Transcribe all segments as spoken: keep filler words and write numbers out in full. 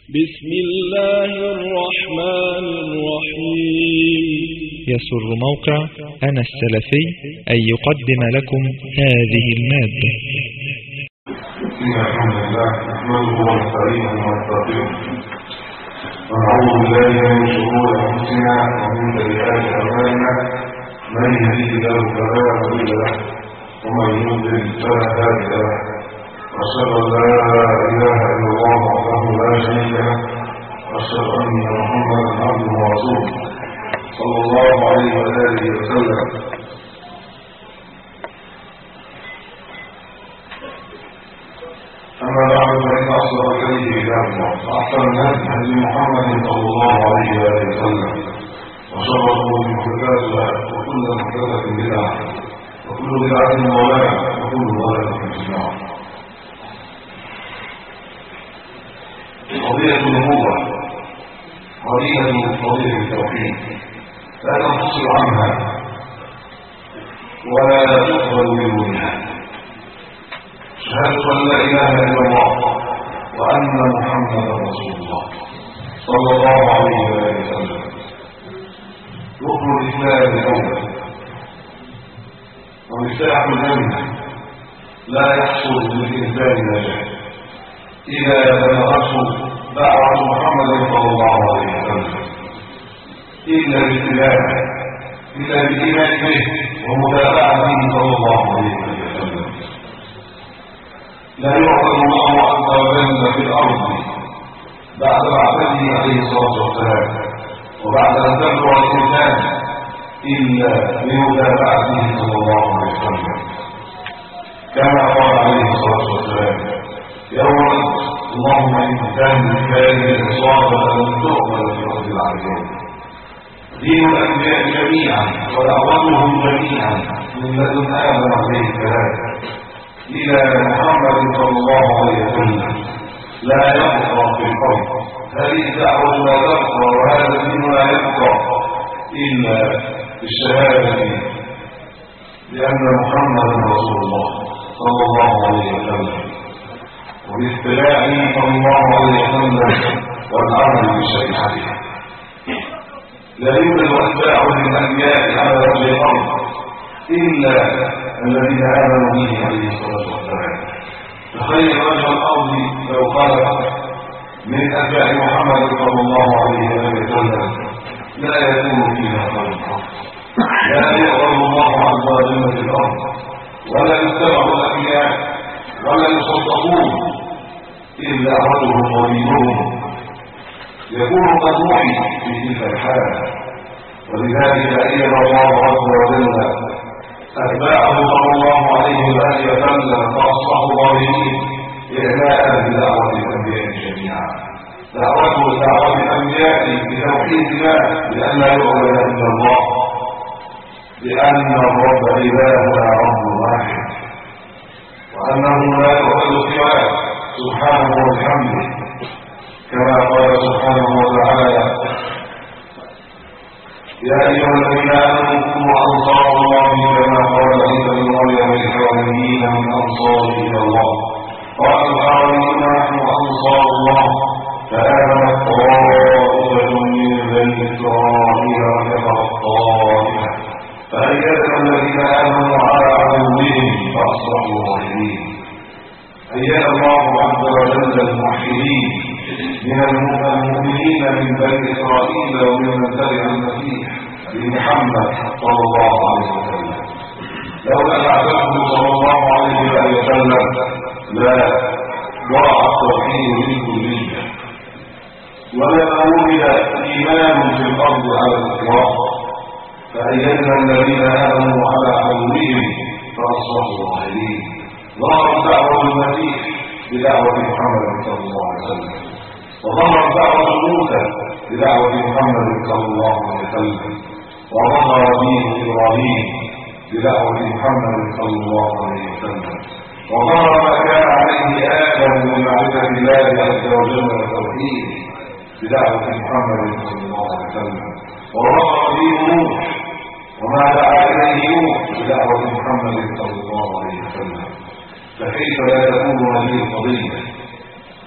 بسم الله الرحمن الرحيم. يسر موقع أنا السلفي أن يقدم لكم هذه المادة. إن الحمد لله نحمده ونستعينه ونستغفره ونعوذ بالله من شرور أنفسنا ومن سيئات أعمالنا، من يهده الله فلا مضل له ومن يضلل فلا هادي له، وأشهد أن لا إله إلا الله وحده لا شريك له، وأشهد أن محمدا عبده ورسوله صلى الله عليه وآله وسلم. أما بعد فإن أصدق الحديث كتاب الله، وأحسن الهدي هدي محمد صلى الله عليه وآله وسلم، وشر الأمور محدثاتها، وكل محدثة بدعة، وكل بدعة ضلالة، وكل ضلالة في النار. قضية النبوة قضية قضية التوحيد لا تنفصل عنها ولا تقبل بدونها. شهادة أن لا إله إلا الله وأن محمدا رسول الله صلى الله عليه وسلم ركن الإسلام الأول ومفتاح الجنة. لا يحصل للإنسان نجاة إذا بلغته دعوة محمد صلى الله عليه وسلم إلا باتباعه، إلا بالإيمان به ومتابعته صلى الله عليه وسلم. لا يعبد الله عز وجل في الأرض بعد بعثته عليه الصلاة والسلام وبعد أن تبلغ الإنسان إلا بمتابعته صلى الله عليه وسلم، كما قال عليه الصلاة والسلام يوم اللهم إن كان هذه الإصابة لم تقبل في أرض العالمين. دين الأنبياء جميعا ودعوتهم جميعا من لدن آدم عليه السلام إلى محمد صلى الله عليه وسلم لا يبقى في الأرض. هذه الدعوة لا تبقى وهذا الدين لا يبقى إلا بالشهادة بأن محمدا رسول الله صلى الله عليه وسلم، وباتباعه صلى الله عليه وسلم والعمل بشريعته. لا يوجد أتباع للأنبياء على وجه الأرض إلا الذين آمنوا به عليه الصلاة والسلام. تخيل وجه الأرض لو قال من أتباع محمد صلى الله عليه وسلم لا يكون فيها خلق، لا يقبل الله عز وجل في الأرض، ولا يتبع الأنبياء ولا يصدقون إلا رجل وليهم يكون قد وحي في تلك الحالة. ولذلك أيد الله عز وجل أتباعه صلى الله عليه وآله وسلم فأصبحوا ظالمين إعلاء بدعوة الأنبياء جميعا. دعوته دعوة الأنبياء بتوحيد الله، بأن لا يعبد إلا الله، بأن الرب إلهنا رب واحد، وأنه لا يعبد سواه سبحانه وبحمده، كما قال سبحانه وتعالى يا أيها الذين آمنوا كونوا أنصار الله كما قال عيسى بن مريم للحواريين من أنصاره إلى الله قال الحواريون نحن أنصار الله فآمنت طائفة من بني إسرائيل وكفرت طائفة فأيدنا الذين آمنوا على عدوهم فأصبحوا ظاهرين. أيد الله عز وجل الموحدين من المؤمنين من بني إسرائيل ومن تبع المسيح بمحمد صلى الله عليه وسلم. لولا بعثته صلى الله عليه وسلم لا ضاع التوحيد بالكلية ولا وجد إيمان في الأرض على الإطلاق. فأيدنا الذين آمنوا على عدوهم فأصبحوا ظاهرين. ظهرت دعوة المسيح بدعوة محمد صلى الله عليه وسلم، وظهرت دعوة موسى بدعوة محمد صلى الله عليه وسلم، وظهر دين إبراهيم بدعوة محمد صلى الله عليه وسلم، وظهر ما كان عليه آدم من معرفة الله عز وجل وتوحيده بدعوة محمد صلى الله عليه وسلم، وظهر دين نوح وما دعا إليه نوح بدعوة محمد صلى الله عليه وسلم. فكيف لا تكون هذه القضية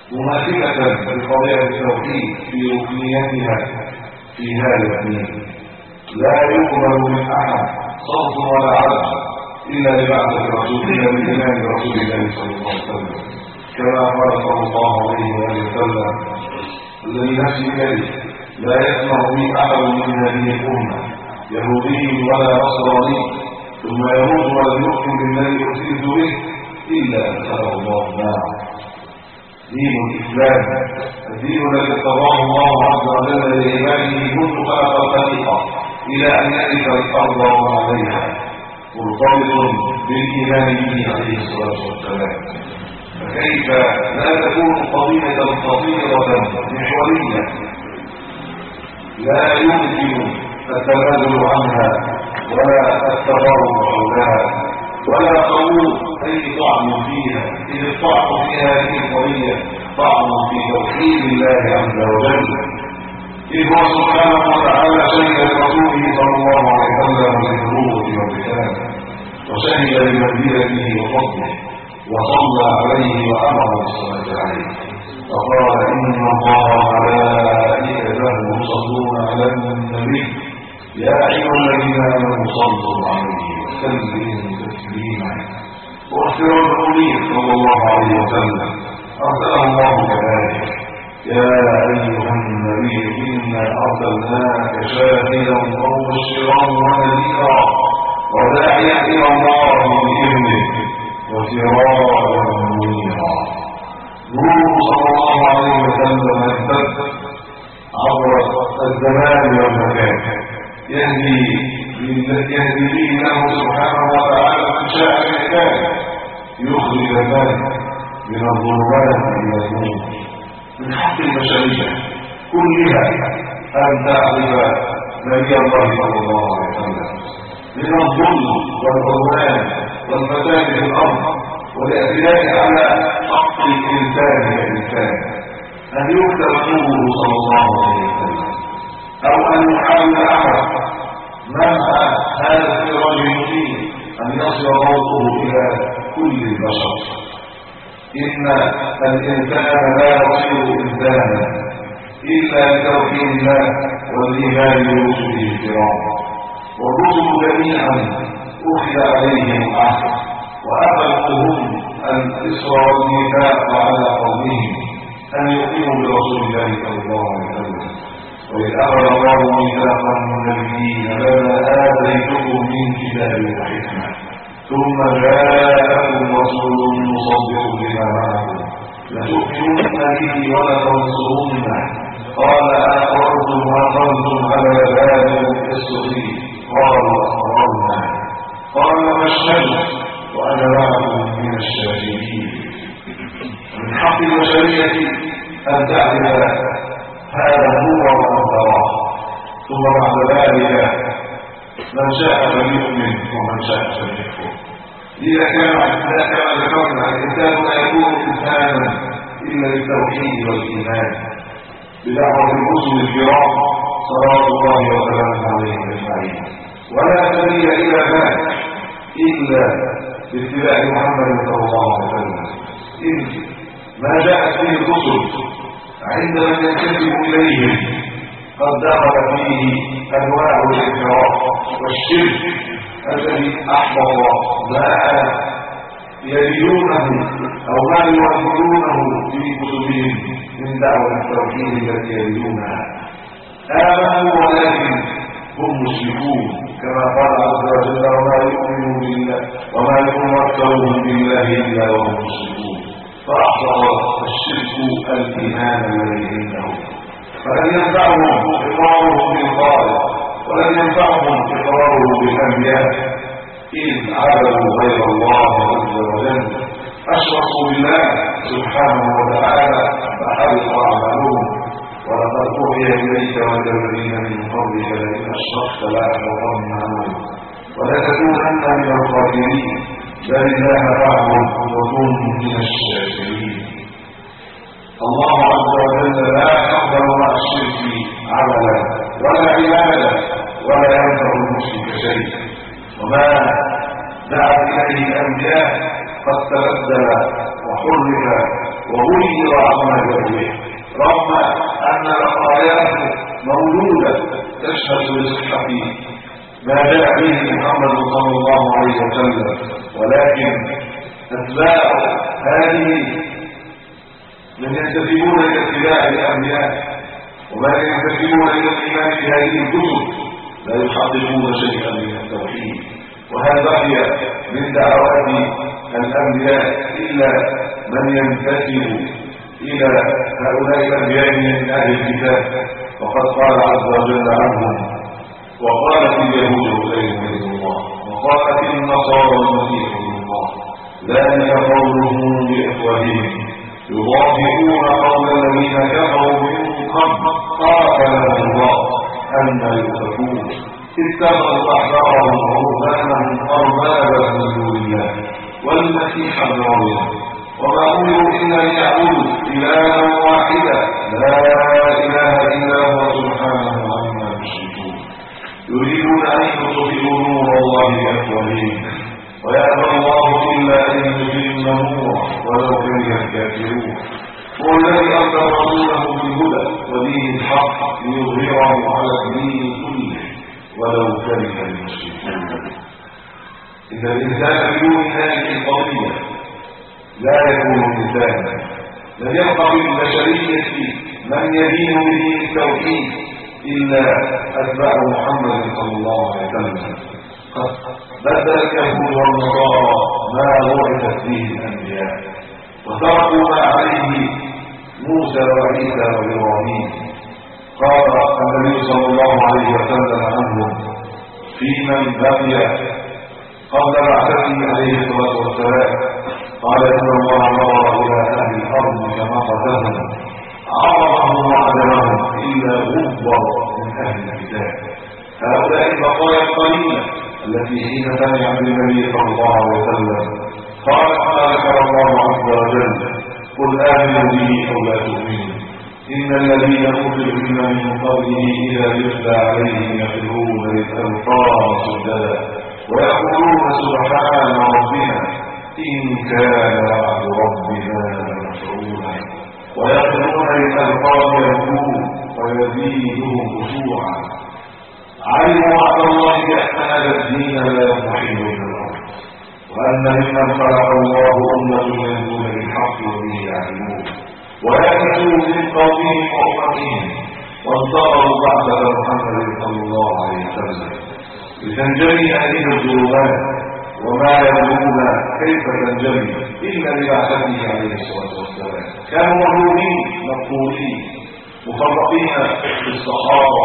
مماثلة لقضية التوحيد في ركنيتها في هذا الدين. لا يقبل من أحد صوت ولا عدل إلا لبعثة رسول الله بالإيمان برسول الله صلى الله عليه وسلم، كما قال صلى الله عليه وسلم: الذي نفسي بيده لا يسمع بي أحد من هذه الأمة يهودي ولا نصراني ثم يموت ولم يؤمن بالذي أرسلت به إلا أدخله الله النار. دين الإسلام الدين الذي ارتضاه الله عز وجل لعباده منذ خلق الخليقة إلى أن يرث الأرض وما عليها، مرتبط بالإيمان به عليه الصلاة والسلام. فكيف لا تكون قضية خطيرة محورية لا يمكن التنازل عنها ولا التغرب حولها ولا قبول أي طعن فيها، إذ الطعن في هذه القضية طعن في توحيد الله عز وجل، إذ هو سبحانه وتعالى شهد لرسوله صلى الله عليه وسلم بالنبوة والرسالة، وشهد بمنزلته وفضله، وصلى عليه وأمر بالصلاة عليه، فقال: إن الله وملائكته يصلون على النبي يا أيها الذين آمنوا صلوا عليه وسلموا تسليما. واغفر المؤمنين صلى الله عليه وسلم أرسله الله كذلك: يا أيها النبي إنا أرسلناك شاهدا ومبشرا ونذيرا وداعيا إلى الله بإذنه وسراجا منيرا. نور صلى الله عليه وسلم امتد عبر الزمان والمكان، يهدي يهدي به له سبحانه وتعالى من شاء العباد، يخرج الناس من الظلمات إلى النور. من حق البشرية كلها أن تعرف نبي الله صلى الله عليه وسلم من الظلم والعدوان والفساد في الأرض والاعتداء على حق الإنسان كإنسان، أن يكتب نوره صلى الله عليه وسلم، أو أن يحاول أحد منع هذا السراج المبين أن يصل ضوءه إلى كل البشر. إن الإنسان لا يصير إنسانا إلا بتوحيد الله والإيمان برسله الكرام. والرسل جميعا أخذ عليهم العهد وأخذهم الإسر والميثاق على قومهم أن يؤمنوا برسول الله صلى الله عليه وسلم. وإذ أخذ الله ميثاقا من النبيين لما آتيتكم من كتاب وحكمة ثم جاءكم رسول مصدق لما معكم لتؤمنن به ولتنصرنه قال: أأقررتم وأقمتم على ذلك الصديق؟ قالوا: أقررنا. قال: فاشهدوا وأنا معكم من الشاهدين. من حق البشرية أن تعرف هذا النور وأن تراه، ثم بعد ذلك من شاء فليؤمن ومن شاء فليكفر. إذا كان إذا كما ذكرنا الإنسان لا يكون إنسانا إلا بالتوحيد والإيمان بدعوة الرسل الكرام صلوات الله وسلامه عليهم أجمعين، ولا سبيل إلى ذلك إلا باتباع محمد صلى الله عليه وسلم. إذ ما جاءت به الرسل عند من ينتسب إليهم قد دخل فيه أنواع الانحراف والشرك الذي أحبط ما يريدونه أو ما يوفرونه في كتبهم من دعوة التوحيد التي يريدونها. آمنوا ولكن هم مشركون، كما قال عز وجل: وما يؤمن بالله وما يؤمن أكثرهم بالله إلا وهم مشركون. فأحبط الشرك الإيمان الذي عندهم، فلن ينفعهم إقرارهم بالخالق ولن ينفعهم إقرارهم بالأنبياء، إذ عبدوا غير الله عز وجل، أشركوا بالله سبحانه وتعالى فحبط أعمالهم. ولقد أوحي إليك وإلى الذين من قبلك لئن أشركت لأحبطن عملك ولتكونن من الخاسرين. بل الله فاعبد وكن من الشاكرين. الله عز وجل لا يقبل مع الشرك عملا ولا عباده ولا ينفع المشرك شيء. وما دعت اليه الانبياء قد تبدل وحرف وغير عمل تشهد بصحة ما جاء به محمد صلى الله عليه وسلم، ولكن أتباع هذه من ينتسبون إلى اتباع الأنبياء ومن ينتسبون إلى الإيمان بهذه الكتب لا يحققون شيئا من التوحيد. وهل بقي من دعوات الأنبياء إلا من ينتسب إلى هؤلاء الأنبياء من أهل الكتاب؟ وقد قال عز وجل عنهم: وقالت اليهود عزير ابن الله وقالت النصارى المسيح ابن الله ذلك قولهم بأفواههم يضاهئون قول الذين كفروا من قبل قاتلهم الله أن يؤفكون اتخذوا أحبارهم ورهبانهم أربابا من دون الله والمسيح ابن مريم وما أمروا إلا ليعبدوا إلها واحدا لا إله إلا هو سبحانه عما يشركون يريدون أن يطفئوا نور الله بأفواههم ويأبى الله إلا أن يتم نوره ولو كره الكافرون. هو الذي أرسل رسوله بالهدى ودين الحق ليظهره على الدين كله ولو كره المشركون. إن الإنسان بدون هذه القضية لا يكون إنسانا. لم يبقى في البشرية من يدين بدين التوحيد إلا أتباع محمد صلى الله عليه وسلم. قد بدل اليهود والنصارى ما بعثت به الأنبياء وتركوا ما عليه موسى وعيسى وإبراهيم. قال النبي صلى الله عليه وسلم عنهم في من بقي قبل بعثته عليه الصلاة والسلام قال: إن الله نظر إلى أهل الأرض فمقتهم عرضهم وعدمهم إلا غبر من أهل الكتاب. هؤلاء البقايا القليلة التي حين سمع بالنبي صلى الله عليه وسلم قال كما ذكر الله عز وجل: قل آمنوا به أو لا تؤمنوا إن الذين أوتوا العلم من قبله إذا يتلى عليهم يخرون للأذقان سجدا ويقولون سبحان ربنا إن كان وعد ربنا لمفعولا ويخرون للأذقان يبكون ويزيدهم خشوعا. علموا وعد الله بأن هذا الدين لا يضحي من الأرض وأن ممن خلق الله أمة يهدون بالحق وبه يعلمون ويأتوا من قومهم وأمتهم وانتظروا بعثة محمد صلى الله عليه وسلم لتنجلي هذه الظلمات وما يدرون كيف تنجلي إلا ببعثته عليه الصلاة والسلام. كانوا مغلوبين مقبولين مفرقين في الصحابة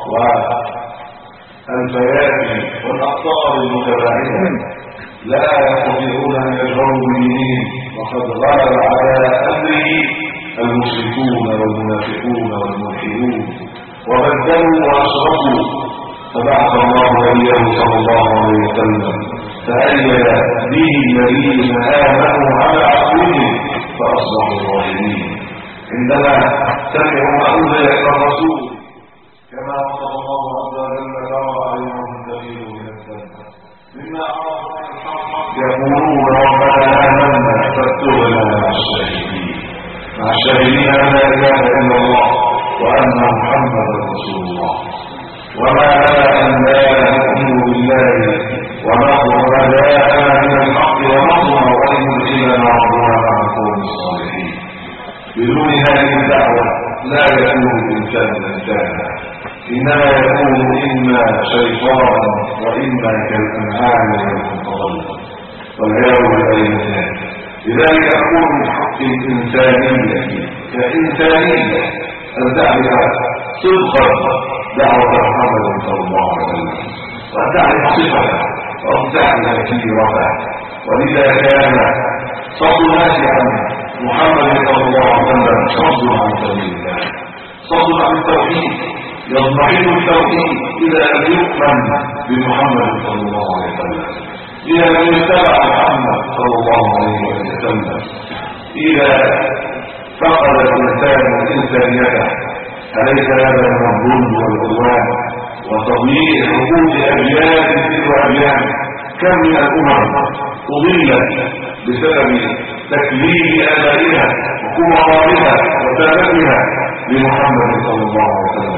والفيافي والأقطار المتباعدة لا يستطيعون أن يجروا بدينهم وقد غلب على أمره المشركون والمنافقون والملحدون وبدلوا وأشركوا فبعث الله نبيه صلى الله عليه وسلم فأيد به الذين آمنوا على عقولهم فأصبحوا ظاهرين عندما سمعوا ما أنزل إلى الرسول كما وصف الله عز وجل ترى أعينهم تفيض من الدم مما عرفوا من الحق يقولون ربنا آمنا فاكتبنا مع الشاهدين مع الشاهدين أن لا إله إلا الله وأن محمدا رسول الله. وما لنا أن لا نؤمن بالله ونظر ما جاءنا من الحق ونظر أن يدخلنا ربنا مع القوم الصالحين. بدون هذه الدعوة لا يكون الإنسان إنسانا إنما يكون إما شيطانا وإما كالأنعام والمتطلب والعياذ بالله. لذلك أقول من حق الإنسانية كإنسانية أن تعرف صدقا دعوة محمد صلى الله عليه وسلم وأن تعرف صفته وأن تعرف سيرته. ولذا كان صد الناس عن محمد صلى الله عليه وسلم صد عن سبيل الله صد عن التوحيد. يضمحل التوحيد إذا لم يؤمن بمحمد صلى الله عليه وسلم إذا لم يتبع محمد صلى الله عليه وسلم إذا فقد الإنسان إنسانيته. أليس هذا من الظلم والعدوان وتضييع حقوق أجيال تلك أجيال؟ كم من الأمم أضلت بسبب تكليف آبائها وكبرائها وسادتها لمحمد صلى الله عليه وسلم.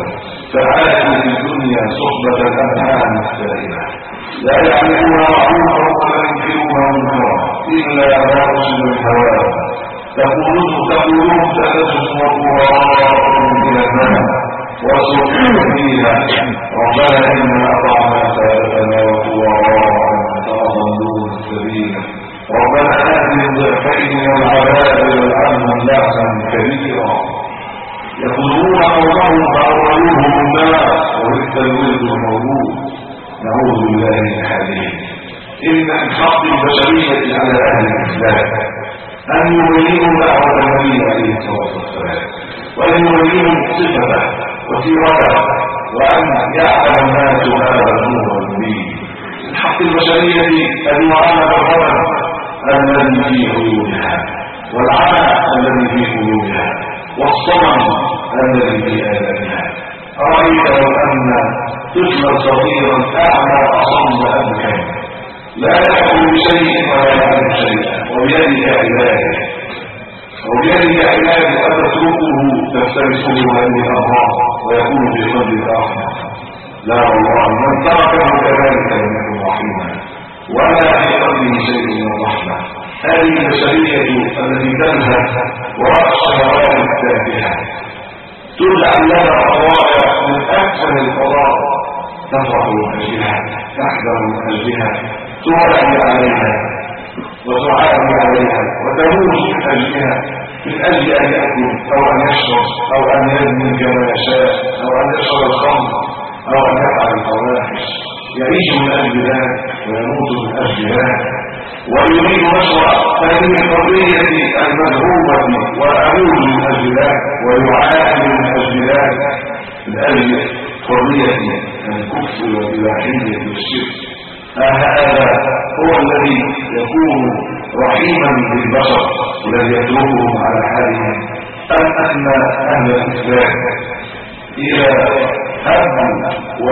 فعاشوا في الدنيا صحبة الأنعام السائلة لا يعرفون معروفا ولا ينكرون منكرا إلا ما رسل الهوى تقولون تقولون تلزم وقراءهم إلى الماء وسقوا فيها ربنا إنا أطعنا سادتنا وقراءنا فأضلونا السبيل ربنا آتهم ضعفين من العذاب والعنهم لعنا كبيرا يقولون قومهم فأولوهم النار وبئس الولد المولود نعوذ بالله من هذه إن من حق البشرية على أهل الإسلام أن يبينوا دعوة النبي عليه الصلاة والسلام وأن يبينوا صفته وسيرته وأن يعلم الناس هذا النور المبين من حق البشرية أن يعلم الرمى الذي في عيونها والعمى الذي في قلوبها والصمم الذي في آذانها أرأيت لو أن طفلا صغيرا أعمى أصم أبكم لا يحكم بشيء ولا يعلم شيئا وبيدك علاجه وبيدك علاجه أتتركه تفترسه هذه الأمراض ويكون في قلبك أحمد لا والله من تركه كذلك لم يكن رحيما ولا في قلبه شيء من الرحمة هذه البشرية التي تنهى وراء الشهوات التافهة تجعل لنا قضايا من أكثر القضايا تفرح من أجلها تحذر من أجلها تعاني عليها وتعاني عليها وتموت من أجلها من أجل أن يأكل أو أن يشرب أو أن يزني كما يشاء أو أن يشرب الخمر أو أن يفعل الفواحش يعيش من أجل ذلك ويموت من أجل ذلك ويريد مشروع هذه القضية المذهوبة وأموت من أجل ذلك ويعاني من أجل ذلك من أجل قضية الكفر والإباحية والشرك هذا هو الذي يكون رحيما بالبشر الذي يتركهم على حالهم أم أن أهل الإسلام إذا هبوا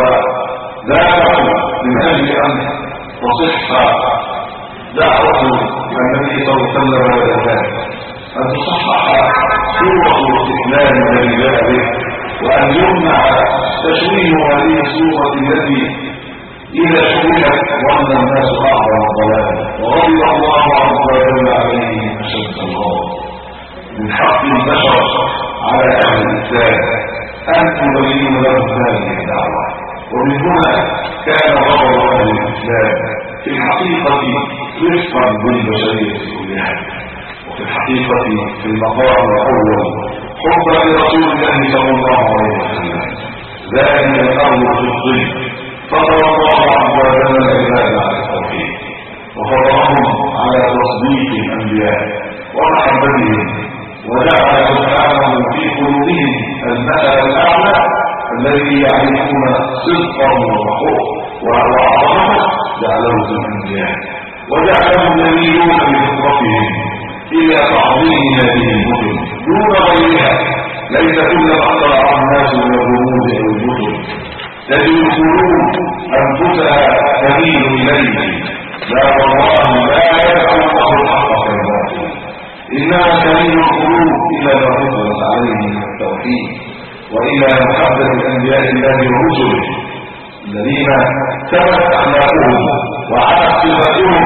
ودافعوا من أجل أن تصح دعوة النبي صلى الله عليه وسلم والأولاد أن تصحح صورة الاستسلام الذي جاء به وأن يمنع تشويه هذه الصورة التي إذا شوهت ظن الناس أعظم ضلالا وغضب الله عز وجل عليهم أشد الغضب من حق البشر على أهل الإسلام أن تبين لهم هذه الدعوة ومن هنا كان غضب أهل الإسلام في الحقيقة رفقا بالبشرية كلها وفي الحقيقة في المقام الأول حبا لرسول الله صلى الله عليه وسلم ذلك الأمر في الظل فضل الله عز وجل العباد على التوحيد وفضلهم على تصديق الأنبياء ومحبتهم وجعل سبحانه في قلوبهم المثل الأعلى الذي يعرفون صدقه وعظمته جعله في الأنبياء وجعلهم يميلون بفطرتهم إلى تعظيم هذه الكتب دون غيرها ليس كل ما اخترع الناس من الرموز أو الكتب تجد القلوب أنفسها تميل إليه لا والله لا يدعو الله الحق في الباطل إنما تميل القلوب إلى ما فطرت عليه من التوحيد وإلى محبة الأنبياء الله ورسله الذين ثبت أخلاقهم وعلت صفاتهم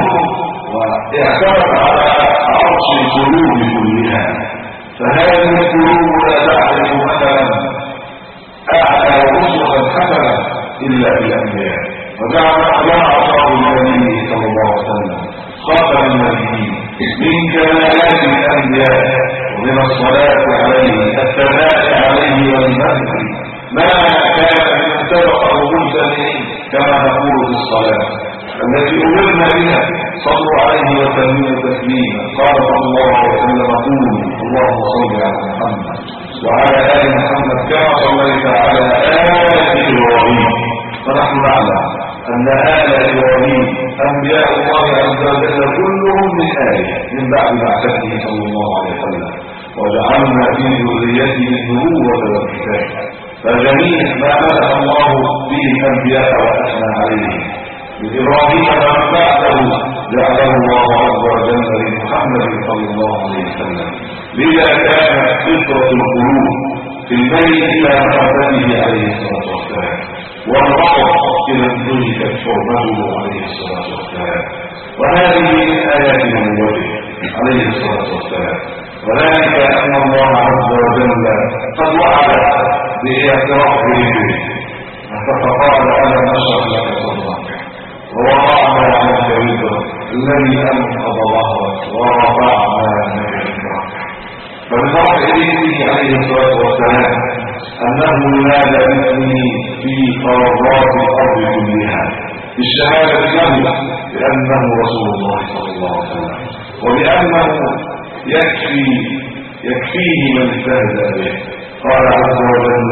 واعتمد على عرش القلوب كلها فهذه القلوب لا تعرف مثلا أعلى وأسوة حسنة إلا بالأنبياء وجعل الله أصحاب النبي صلى الله عليه وسلم خاتم النبيين من كمالات الأنبياء ومن الصلاة عليه الثناء عليه والمدح ما كان من سبق المرسلين كما نقول في الصلاة التي أمرنا بها صلوا عليه وسلموا تسليما قال صلى الله عليه وسلم قولوا اللهم صل على محمد وعلى آل محمد كما صليت على آل إبراهيم فنحن نعلم أن آل إبراهيم أنبياء الله عز وجل كلهم من آله من بعد بعثته صلى الله عليه وسلم وجعلنا في ذريته النبوة والكتاب فجميع ما مدح الله به الأنبياء وأثنى عليهم بإبراهيم ومن بعده جعله الله عز وجل لمحمد صلى الله عليه وسلم لذا كانت فطرة القلوب في الميل إلى محبته عليه الصلاة والسلام، والغضب إلى انتهكت حرمته عليه الصلاة والسلام. وهذه من آيات نبوته عليه الصلاة والسلام، وذلك أن الله عز وجل قد وعد باعترافه به، فقال ألم نشرح لك صدرك ووضعنا عنك وزرك الذي أنقض ظهرك ورفعنا لك ذكرك. فبفرح إليه عليه الصلاة والسلام أنه نادى باسمه في قارات الأرض كلها بالشهادة له بأنه رسول الله صلى الله عليه وسلم، وبأنه يكفي يكفيه من استهزأ به. قال عز وجل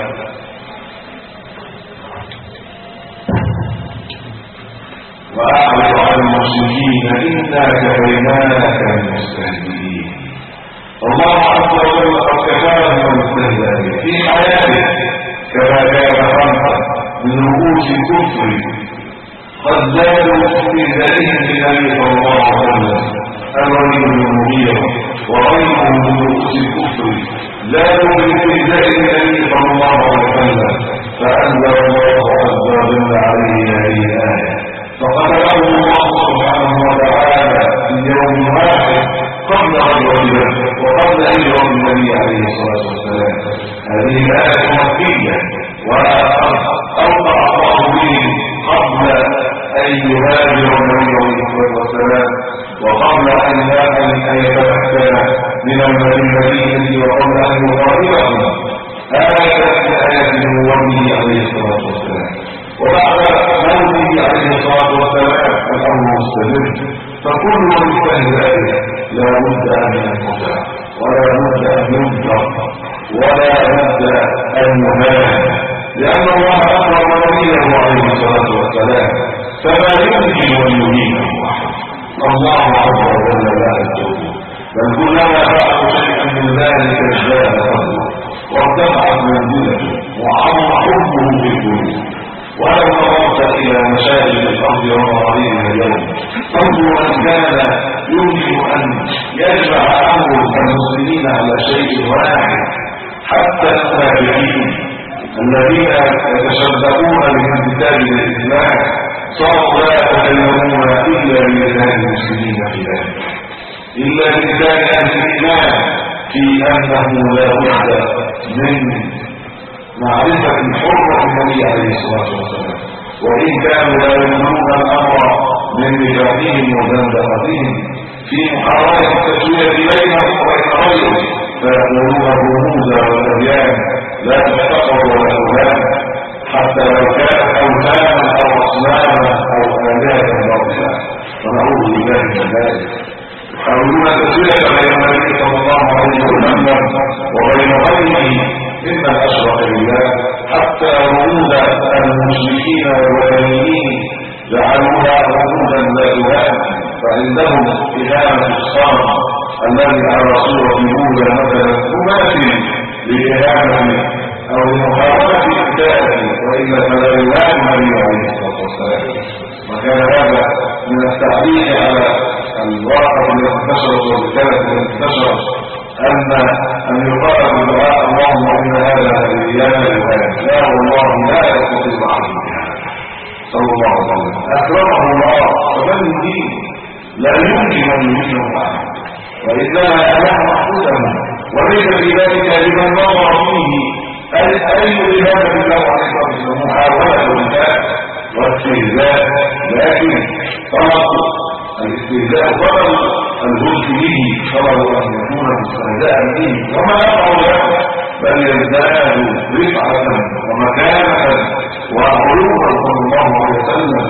وأعرض عن المشركين إنا كفيناك المستهزئين. الله عز وجل قد كفاه من استهزأ به في حياته، كما كان خلقا من رؤوس الكفر قد زادوا في ذلهم للنبي صلى الله عليه وسلم الوليد بن المغيرة وغيره من رؤوس الكفر زادوا في استهزاء النبي صلى الله عليه وسلم، فأنزل الله عز وجل عليه هذه الآية فقتله الله سبحانه وتعالى في يوم واحد قبل غزوة بدر وقبل هجرة النبي عليه الصلاة والسلام. هذه الآية مكية وأوقع الله به قبل أن يهاجر النبي عليه الصلاة والسلام، وقبل أن يتمكن من المدينة، وقبل أن يقاتلهم. آية من آيات نبوته عليه الصلاة والسلام. وبعد موته عليه الصلاة والسلام الأمر مستمر، فكل من استهزأ به لا بد أن ينقطع، ولا بد أن ينكر، ولا بد أن يهان، لأن الله أكرم نبيه عليه الصلاة والسلام فما يمكن أن يهينه أحد. الله عز وجل لا يتوب، بل كلما فعلوا شيئا من ذلك ازداد فضله وارتفعت منزلته وعظم حبه في القلوب. ولو نظرت إلى مشاهد الأرض ومواعيدها اليوم تنظر أن كان يمكن أن يجمع أمر المسلمين على شيء واحد، حتى المنافقين الذين يتشبهون بانتساب الإسلام صاروا لا يتكلمون إلا بلسان المسلمين في ذلك، إلا بلسان أهل الإيمان في أنه لا بد من معرفة حرمة النبي عليه الصلاة والسلام، وإن كانوا لا يمنون الأمر من نفاقهم وزندقتهم في محاولة التسوية بينهم وبين غيرهم، فيقولون الرموز والأديان لا تفتقر ولا تهان، حتى لو كانت أوثانا أو أصناما أو آلهة باطلة، ونعوذ بالله من ذلك. يحاولون التسوية بين النبي صلى الله عليه وسلم وبين غيره ممن أشرك بالله، حتى رموز المشركين والوثنيين جعلوها رموزا لا تهان، فعندهم إهانة الصنم الذي على صورة موسى مثلا تماثل لإهانة أو لمحاولة إبداءه، وإلا فلا يلام النبي عليه الصلاة والسلام. وكان هذا من التعليق على الواقع الذي انتشرت والرسالة التي انتشرت أن أن يقال بالدعاء اللهم إن هذا الإيمان الوان لا والله لا يستطيع أحد صلى الله عليه وسلم أكرمه الله فمن يدين لا يمكن أن يدينه أحد، وإنما يعلم محفوظا، وليس في ذلك لمن نظر فيه أي إهانة بالله عليه الصلاة والسلام محاولة الوفاء واستهزاء، لكن طلب الاستهزاء طلب الهزء به، طلب أن يكون مستهزاء به، وما يقع له بل يزداد رفعة ومكانة وعلوما صلى الله عليه وسلم،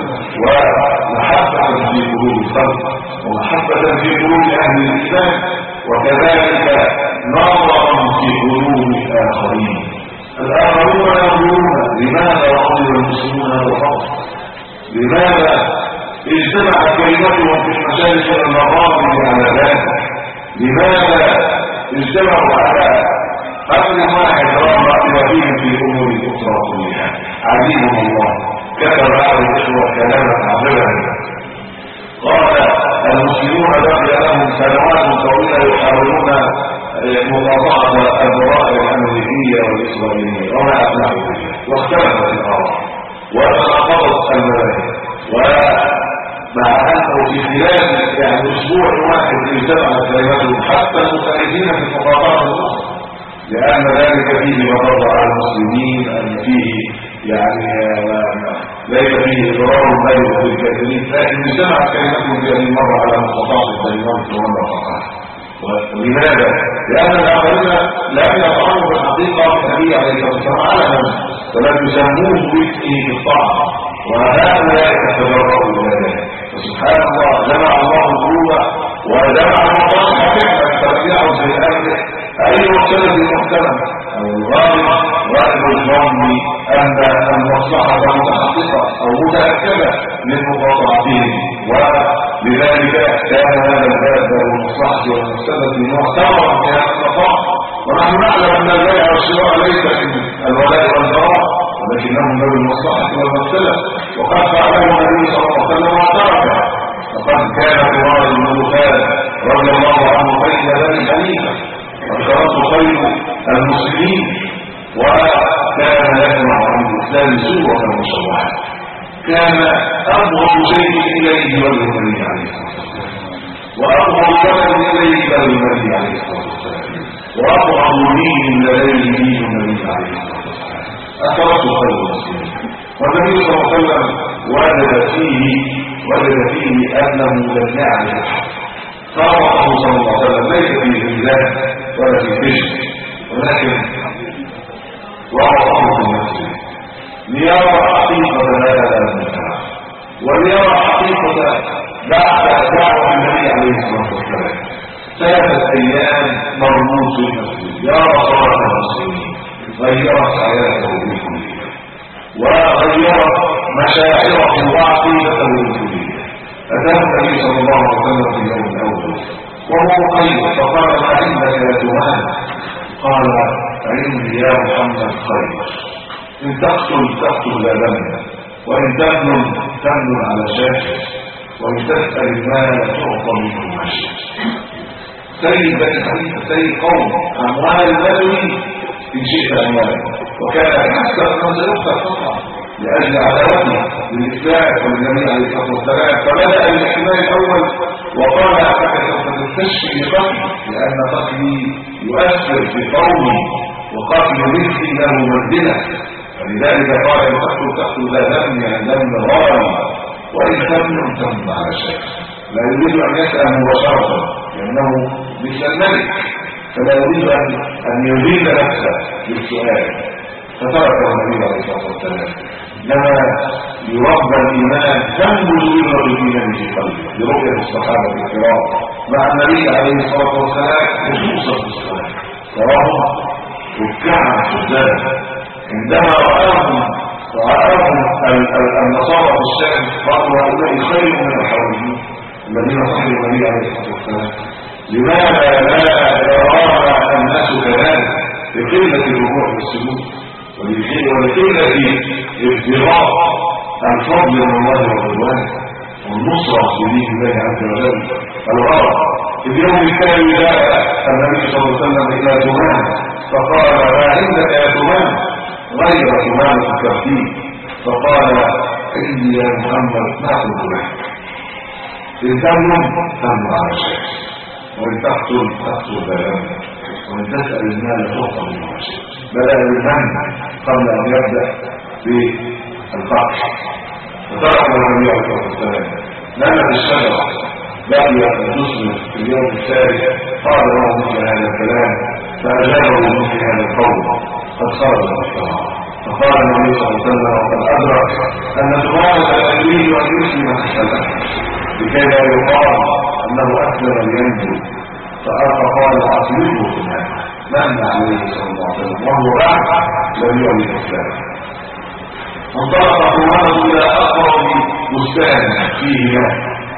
ومحبة في قلوب الخلق ومحبة في قلوب أهل الإسلام، وكذلك نظرا في قلوب الآخرين. الآخرون يقولون لماذا رضي المسلمون بالحق؟ لماذا اجتمعت كلمتهم في المشارق والمغارب على ذلك؟ لماذا اجتمعوا على قتل واحد رغم اختلافهم في الامور الاخرى كلها؟ عجيب الله. كتب بعض الاخوه كلاما عجبا قال المسلمون بقي لهم سنوات طويله يحاولون مقاطعه البراء الامريكيه اليهودية والإسرائيلية وما أبنعوا بها، واختلفت الآراء وتناقضت المذاهب، ومع أنه في خلال يعني أسبوع واحد اجتمعت كلمتهم حتى المخالفين في المقاطعة الأخرى، لأن ذلك فيه مضر على المسلمين، أن فيه يعني ليس فيه إضرار بالغ بالكافرين، لكن اجتمعت كلمتهم في هذه المرة على مقاطعة الكلمات ومن وقعها. ولماذا؟ لأن الآخرين لم يطعنوا بالحقيقة النبي عليه الصلاة والسلام علنا، ولم يسموه باسمه في الطاعة، وهؤلاء تتجرؤوا إلى ذلك. فسبحان الله جمع الله القلوب وجمع المصالح فعلا، فلم يعد في الأمر أي مختلف محتمل أو الغالب غالب الظن أن المصلحة متحققة أو متأكدة من مقاطعتهم، ولذلك كان هذا الباب والمصلحة والمفسدة معتبرا في هذا المقام. ونحن نعلم أن البيع والشراء ليس من الولاء والبراء، ولكنه من المصلحة والمفسدة، وقد فعله النبي صلى الله عليه وسلم وتركه. فقد كان قرار بن غفال رضي الله عنه بين بني حنيفة وشرط خير المسلمين، وكان يسمع عن الإسلام سورة مشوهة، كان أبغض شيء إليه وجه النبي عليه الصلاة والسلام، وأبغض شيء إليه وجه النبي عليه الصلاة والسلام، وأبغض دين لديه دين النبي عليه الصلاة والسلام، أثرته خير المسلمين. والنبي صلى الله عليه وسلم وجد فيه وجد فيه أنه لم يعرف الحق، صرفه صلى الله عليه وسلم ليس في ميزان ولا في فشل، ولكن وضعه في نفسه ليرى حقيقة هذا المجتمع، وليرى حقيقة بعد دعوة النبي عليه الصلاة والسلام ثلاثة أيام مرموز في نفسه، يرى صلاة المسلمين، غيرت حياته بالكلية، وغيرت مشاعره وعقيدته بالكلية. أتاه النبي صلى الله عليه وسلم في اليوم الأول وهو مقيد، فقال ما عندك يا جمال؟ قال عندي يا محمد خير، إن تقتل تقتل لا دم، وإن تمنن تمنن على شاكر، وإن تسأل المال تعطى منه ما شئت. سيد بني حنيفة سيد قوم، أموال البدوي إن شئت أموال، وكان يحسب أنه سيقتل طبعا لأجل عداوته للإسلام والنبي عليه الصلاة والسلام. فبدأ الاحتمال الأول وقال أنك سوف تستشفي بقتلي، لأن قتلي يؤثر في قومي، وقتل مثلي له منزلة، فلذلك قال القتل تقتل ذا دم يعني دم غالي، وإن تمنن تمنن على شيء. لا يريد أن يسأل مباشرة لأنه مثل الملك، فلا يريد أن يزيد نفسه بالسؤال، فتركه النبي عليه الصلاة والسلام. لما يربى الإيمان تنبذ إلى الإيمان في قلبه برؤية الصحابة الكرام مع النبي عليه الصلاة والسلام، خصوصا في الصلاة تراهم ركعا سجدا. عندما رآهم رآهم النصارى في الشام قالوا هؤلاء خير من الحواريين الذين صحبوا النبي عليه الصلاة والسلام. لماذا لا يرانا الناس كذلك؟ لقلة الركوع والسجود ولقلة ابتغاء الفضل من الله والرضوان والنصرة بدين الله عز وجل. الغرض في اليوم الثاني جاء النبي صلى الله عليه وسلم إلى تمام فقال ما عندك يا تمام غير تمام الترتيب؟ فقال عندي يا محمد ما قلت لك، إن تمنن تمنن على شيء، وإن تقتل تقتل بيانا، وإن تسأل المال تعطى منه شيء. بدأ بالمن قبل أن يبدأ بالقتل. فترك النبي عليه الصلاة والسلام نمت الشجرة بقي الجسم في اليوم الثالث، قال له مثل هذا الكلام فأجابه مثل هذا القول، قد خرج الصلاة. فقال النبي صلى الله عليه وسلم وقد أدرك أن سبحانه لا يريد أن يسلم حسنه لكي لا يقال أنه أسلم لينجو، فقال أصيبه سبحانه من عليه صلى الله عليه وسلم وهو بعد لم يعلم الإسلام. فانطلق قومه إلى أقرب بستان فيه ماء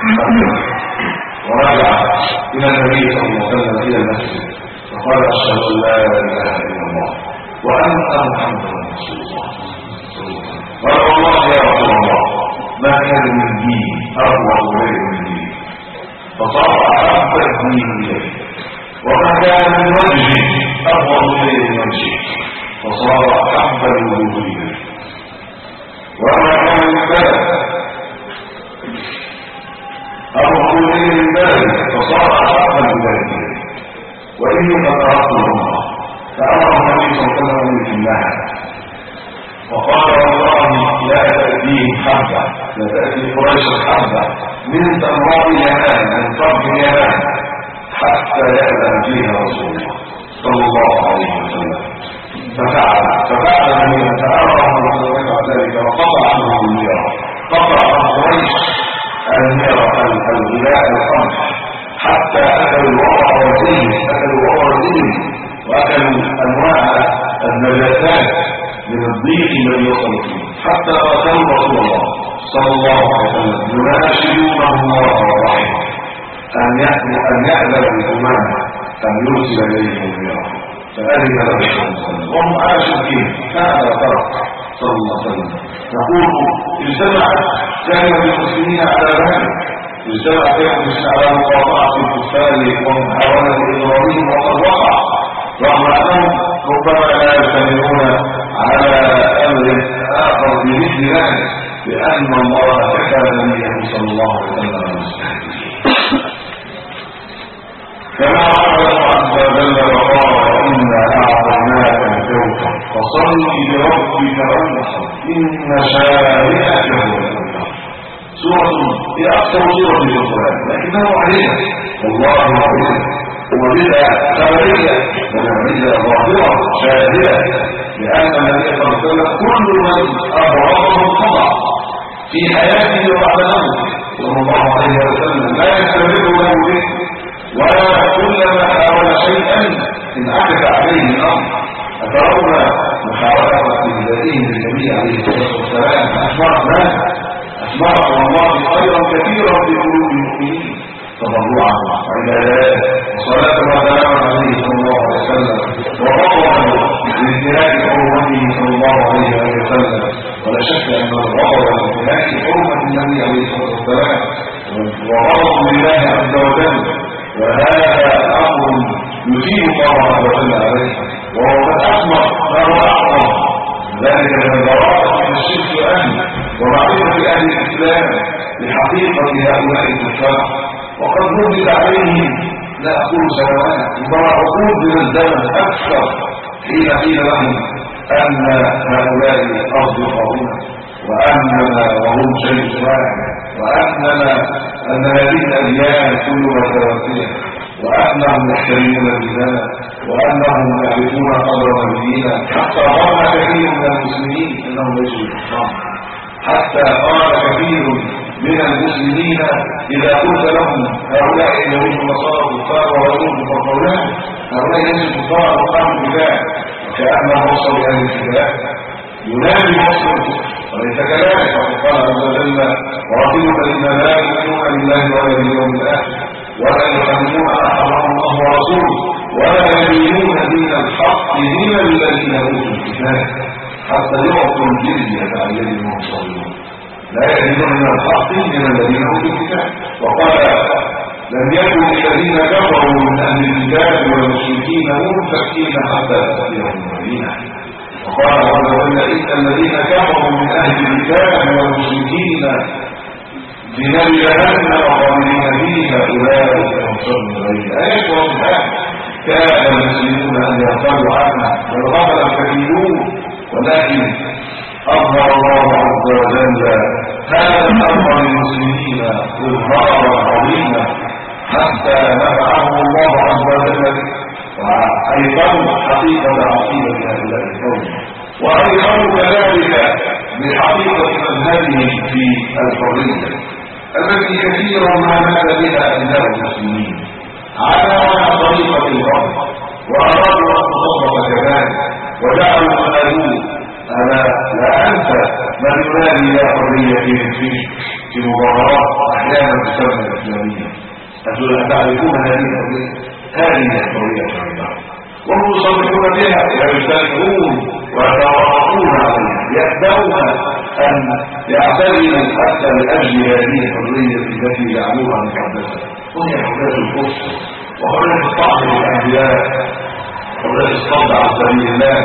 ورجع إلى النبي صلى الله عليه وسلم إلى المسجد فقال أشهد أن لا إله إلا الله وأن محمد رسول الله. قال والله يا رسول الله ما كان من دين أروع غير من دين، فصار أحب الدين إليه، وما كان من وجه أفضل إليه من وجهه، فصار أحب الوجود إليه. وما كان البلد أرضه إليه البلد فصار أحب البلد إليه. وإني قد أردت الله فأمر النبي صلى الله عليه وسلم بالله وقال والله لا تأتيهم حبة، لا تأتي قريش حبة من تمراء اليمان من طرف اليمان حتى يأذن فيها رسول الله صلى الله عليه وسلم. ففعل ففعل من تأمره رسول ذلك وقطع عنه الميرة، قطع عن قريش الميرة الغلاء القمح حتى أكلوا الوضع والزين، أكلوا الوضع والزين وأكلوا أنواع النباتات من الضيق الذي وصل فيه، حتى قاتلوا رسول الله صلى الله عليه وسلم يناشدونه الله ورحمه أن أن يأذن الأمامة أن يرسل إليهم الميرة، فأذن له صلى الله عليه وسلم وهم عاشقين. هذا فرق صلى الله عليه وسلم. نقول اجتمعت كلمة المسلمين على ذلك، اجتمعت كلمة المسلمين على مقاطعة الكفار ومحاولة إضرارهم وقد وقع، رغم أنهم ربما لا يجتمعون على أمر آخر بمثل ذلك، لأن الله كفى نبيه صلى الله عليه وسلم المستهزئين. كما قال عز وجل وقال إنا أعطيناك الكوثر فصل لربك وانحر إن شانئك هو الأبتر. سورة هي أكثر سورة في القرآن لكنها وحيدة والله وحيدة وبدأ خبرية وبدأ ظاهرة شاهدة، لأن النبي صلى الله عليه وسلم كل من أبرزه الخطأ في حياته وبعد موته صلى الله عليه وسلم لا يستمر له به، ولا كلما حاول شيئا انعكس عليه الأمر. أترون محاولة استهزائهم بالنبي عليه الصلاة والسلام أثمرت ماذا؟ أثمرت والله خيرا كثيرا في قلوب المؤمنين تضرعا وعبادات وصلاة وسلام عليه صلى الله عليه وسلم وغضبا لانتهاك حرمته صلى الله عليه وسلم. ولا شك أن الغضب لانتهاك حرمة النبي عليه الصلاة والسلام وغضب لله عز وجل، وهذا أمر يثيب الله عز وجل عليه، وهو قد أثمر ما هو أعظم ذلك من البراءة من الشرك أهله ومعرفة أهل الإسلام لحقيقة هؤلاء الكفار. وقد نزل عليهم لا أقول سنوات بل عقود من الزمن أكثر حين قيل لهم أن هؤلاء أصدقاؤنا وأننا وهم شيء واحد، وأننا أن هذه الأديان كلها سواسية، وأنهم يحترمون الدماء، وأنهم يعرفون قدر نبينا، حتى ظن كثير من المسلمين أنهم ليسوا بالإسلام، حتى قال كثير من المسلمين إذا قلت لهم هؤلاء اليهود والنصارى كفار وغيرهم كفار هؤلاء ليسوا كفار وقاموا بذلك، وكأنهم وصلوا إلى الكتاب ينادي وصل الكفر وليس كذلك. وقد قال عز وجل ورسول الذين لا يؤمنون بالله ولا باليوم الآخر ولا يحرمون ما حرم الله ورسوله ولا يدينون دين الحق دين الذين اوتوا الكتاب حتى يعطوا الجزية عن يد وهم صاغرون، لا يدينون من الحق دين الذين اوتوا الكتاب. وقال لم يكن الذين كفروا من اهل الكتاب والمشركين منفكين حتى تأتيهم البينة. وقال عز وجل إن الذين كفروا من أهل الكتاب والمشركين في نار جهنم خالدين فيها أولئك هم شر البرية. آيات واضحة كان المسلمون أن يغفلوا عنها بل غفل الكثيرون، ولكن أظهر الله عز وجل هذا الأمر للمسلمين إظهارا عظيما حتى نفعهم الله عز وجل وأيضاً حقيقة عقيدة هؤلاء القوم، وأيضاً كذلك بحقيقة مذهبهم في الحرية التي كثيرا ما مات بها أبناء المسلمين على طريقة الغرب، وأرادوا أن تطبق كذلك وجعلوا قالوا أنا لا أنسى من ينادي لا حرية في في مظاهرات أحيانا تسمى الإسلامية. أتعرفون هذه الحرية؟ هذه الحرية الشرعية وهم يصدقون بها ويجتمعون ويتوافقون عليها، يبدأون أن يعتذروا حتى لأجل هذه الحرية التي جعلوها مقدسة، وهي حرية الكفر وحرية الطعن بالأنبياء، حرية الصد عن سبيل الله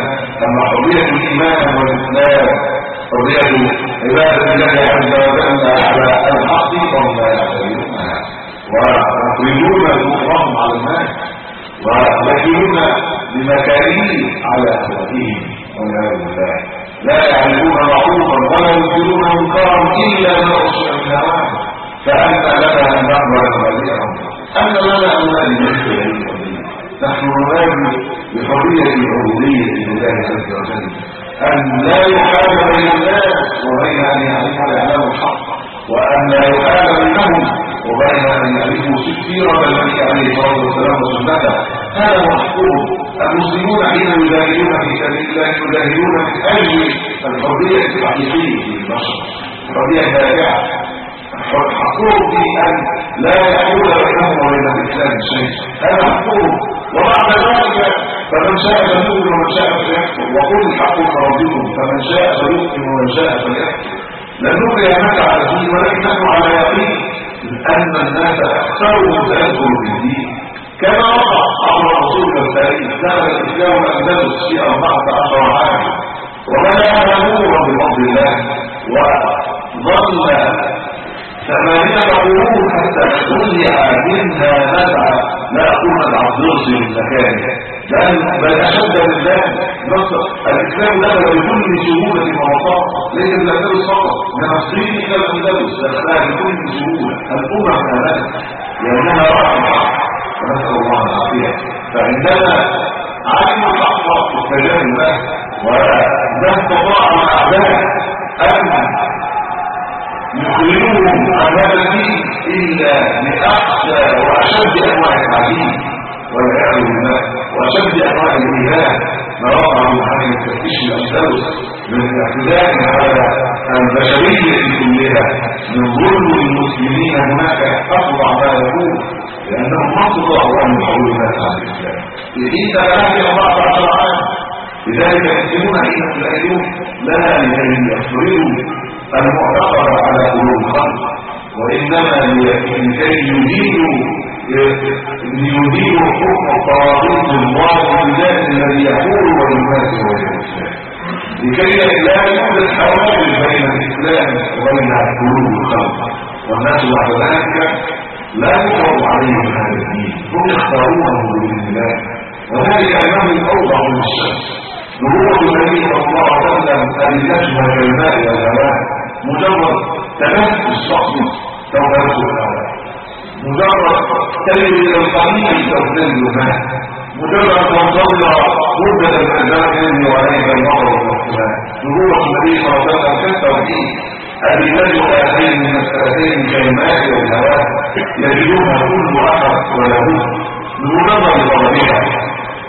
أما حرية الإيمان والإسلام حرية عبادة الله عز وجل على الحق فهم لا يعتبرونها ويخرجون كفرهم على الناس ويكلون بمكاره على أهوائهم والعياذ بالله لا يعرفون معروفا ولا ينكرون منكرا إلا ما أرسل من هواه فأن لنا أن نقبل مبادئهم أن لنا أن نأتي نحن ننادي بحرية العبودية لله عز وجل أن لا يحال بين الناس وبين أن يعرفوا الإعلام الحق وأن لا يحال بينهم وبين أن يعرفوا سيرة النبي عليه الصلاة والسلام وسنته هذا محكوم المسلمون حين يجاهدون في سبيل الله يجاهدون من أجل الحرية الحقيقية للبشر الحرية النافعة حقوق في أن لا يحول بينهم وبين الإسلام شيء هذا حقوق وبعد ذلك فمن شاء فليؤمن ومن شاء فليكفر وقل الحق ربكم فمن شاء فليؤمن ومن شاء فليكفر لن نكره الناس على الدين ولكن نحن على يقين أن الناس أكثرهم سيدخل في الدين كما وقع عبر الرسول التاريخ دخل الإسلام الأندلس في أربعة عشر عاما وبدأ نورا بفضل الله وظل ثمانية قرون حتى ضيع منها نزعة لا أقول نزعة ضرس من مكانه بل بل أشد من ذلك نصر الإسلام دخل بكل سهولة وبساطة ليس الأندلس فقط من الصين إلى الأندلس دخلها بكل سهولة الأمم آمنت لأنها رأت الحق ونسأل الله العافية فعندما علموا الحق واستجابوا له ولا استطاع الأعداء أن يخرجوهم عن هذا الدين إلا بأقسى وأشد أنواع التعليم والعياذ بالله وأشد أنواع الإيمان ما وقع من حاجة التفتيش الأندلس من الاعتداء على البشرية كلها من ظلم المسلمين هناك أفضع ما يكون لأنهم ما استطاعوا أن يحولوا الناس عن الإسلام لحين هذه أربعة عشر عام لذلك المسلمون حين تلاقيهم لا يفرضوا المعتقد على قلوب الخلق وإنما لكي يدينوا ليدينوا حكم الطواغيت الظاهر بالله الذي يحول ويماثل وجه الإسلام لكي لا يوجد حواجز بين الإسلام وبين قلوب الخلق والناس بعد ذلك لا يفرض عليهم هذا الدين هم يختارونه بإذن الله وذلك أمام الأوضع من الشمس نبوة النبي صلى الله عليه وسلم أن يشمل الماء والهواء مجرد تنفس صحيح سوف يدخل الهواء مجرد تجد إلى القليل سوف تجد الماء مجرد تنتظر مدة الأزمان وعليك المطر والسماء نبوة النبي صلى الله عليه وسلم كالتوحيد أدلة هاتين من السنتين كالماء والهواء يجدونها كل أحد وله بمجرد الطبيعة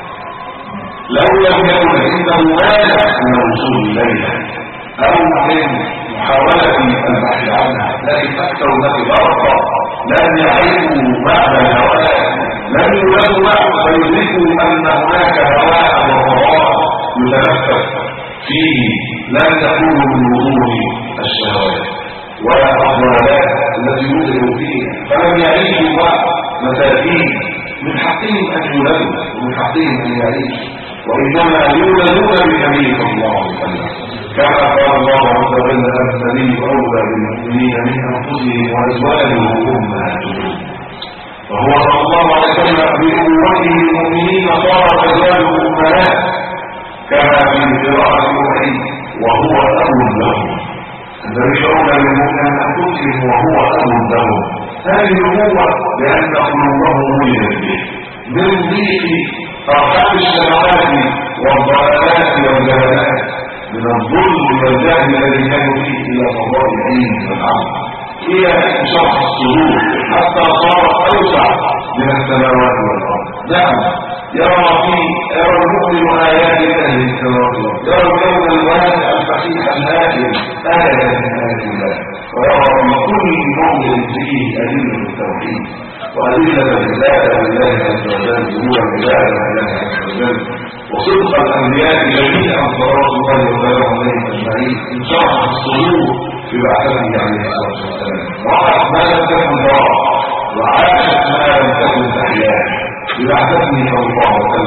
لو لم يكن عنده مانع من الوصول إليها أو من محاولة البحث عنها لكن أكثر الناس غرقا لم يعرفوا معنى الهواء لم يولدوا معه فيدركوا أن هناك هواء وفضاء يتنفس فيه لم يكونوا من وضوء الشهوات ولا الضلالات التي يوجد فيها فلم يعيشوا مع مساكين من حقهم أن يولدوا ومن حقهم أن يعيشوا وإنما يولدون بالنبي صلى الله عليه وسلم كما قال الله عز وجل النبي أولى بالمؤمنين من أنفسهم وأزواجه أمهاتهم وهو صلى الله عليه وسلم بقوته المؤمنين صارت أزواجه أمهات كما في قراءة الوحيد وهو أب لهم النبي أولى بالمؤمنين من أنفسهم وهو أب لهم هذه الأمور لأن قلوبهم ولدت به من ضيق أرحام الشهوات والضلالات والجهالات من الظلم والجهل الذي كانوا فيه إلى فضاء العلم والعمل إلى شرح الصدور حتى صارت أوسع من السماوات والأرض نعم يرى فيه يرى المؤمن آيات الله السماوات والأرض يرى الكون الواسع الفحيح الهائل آية من آيات الله ويرى في كل موضع فيه أدلة التوحيد وأدلة العبادة لله عز وجل هو العبادة لله عز وجل وصدق الأنبياء جميعا صلوات الله وسلامه عليهم أجمعين إن شرح الصدور في بعثته عليه الصلاة والسلام رأت ما لم تكن ترى وعاشت ما لم تكن تحياه ببعثته صلى الله عليه وسلم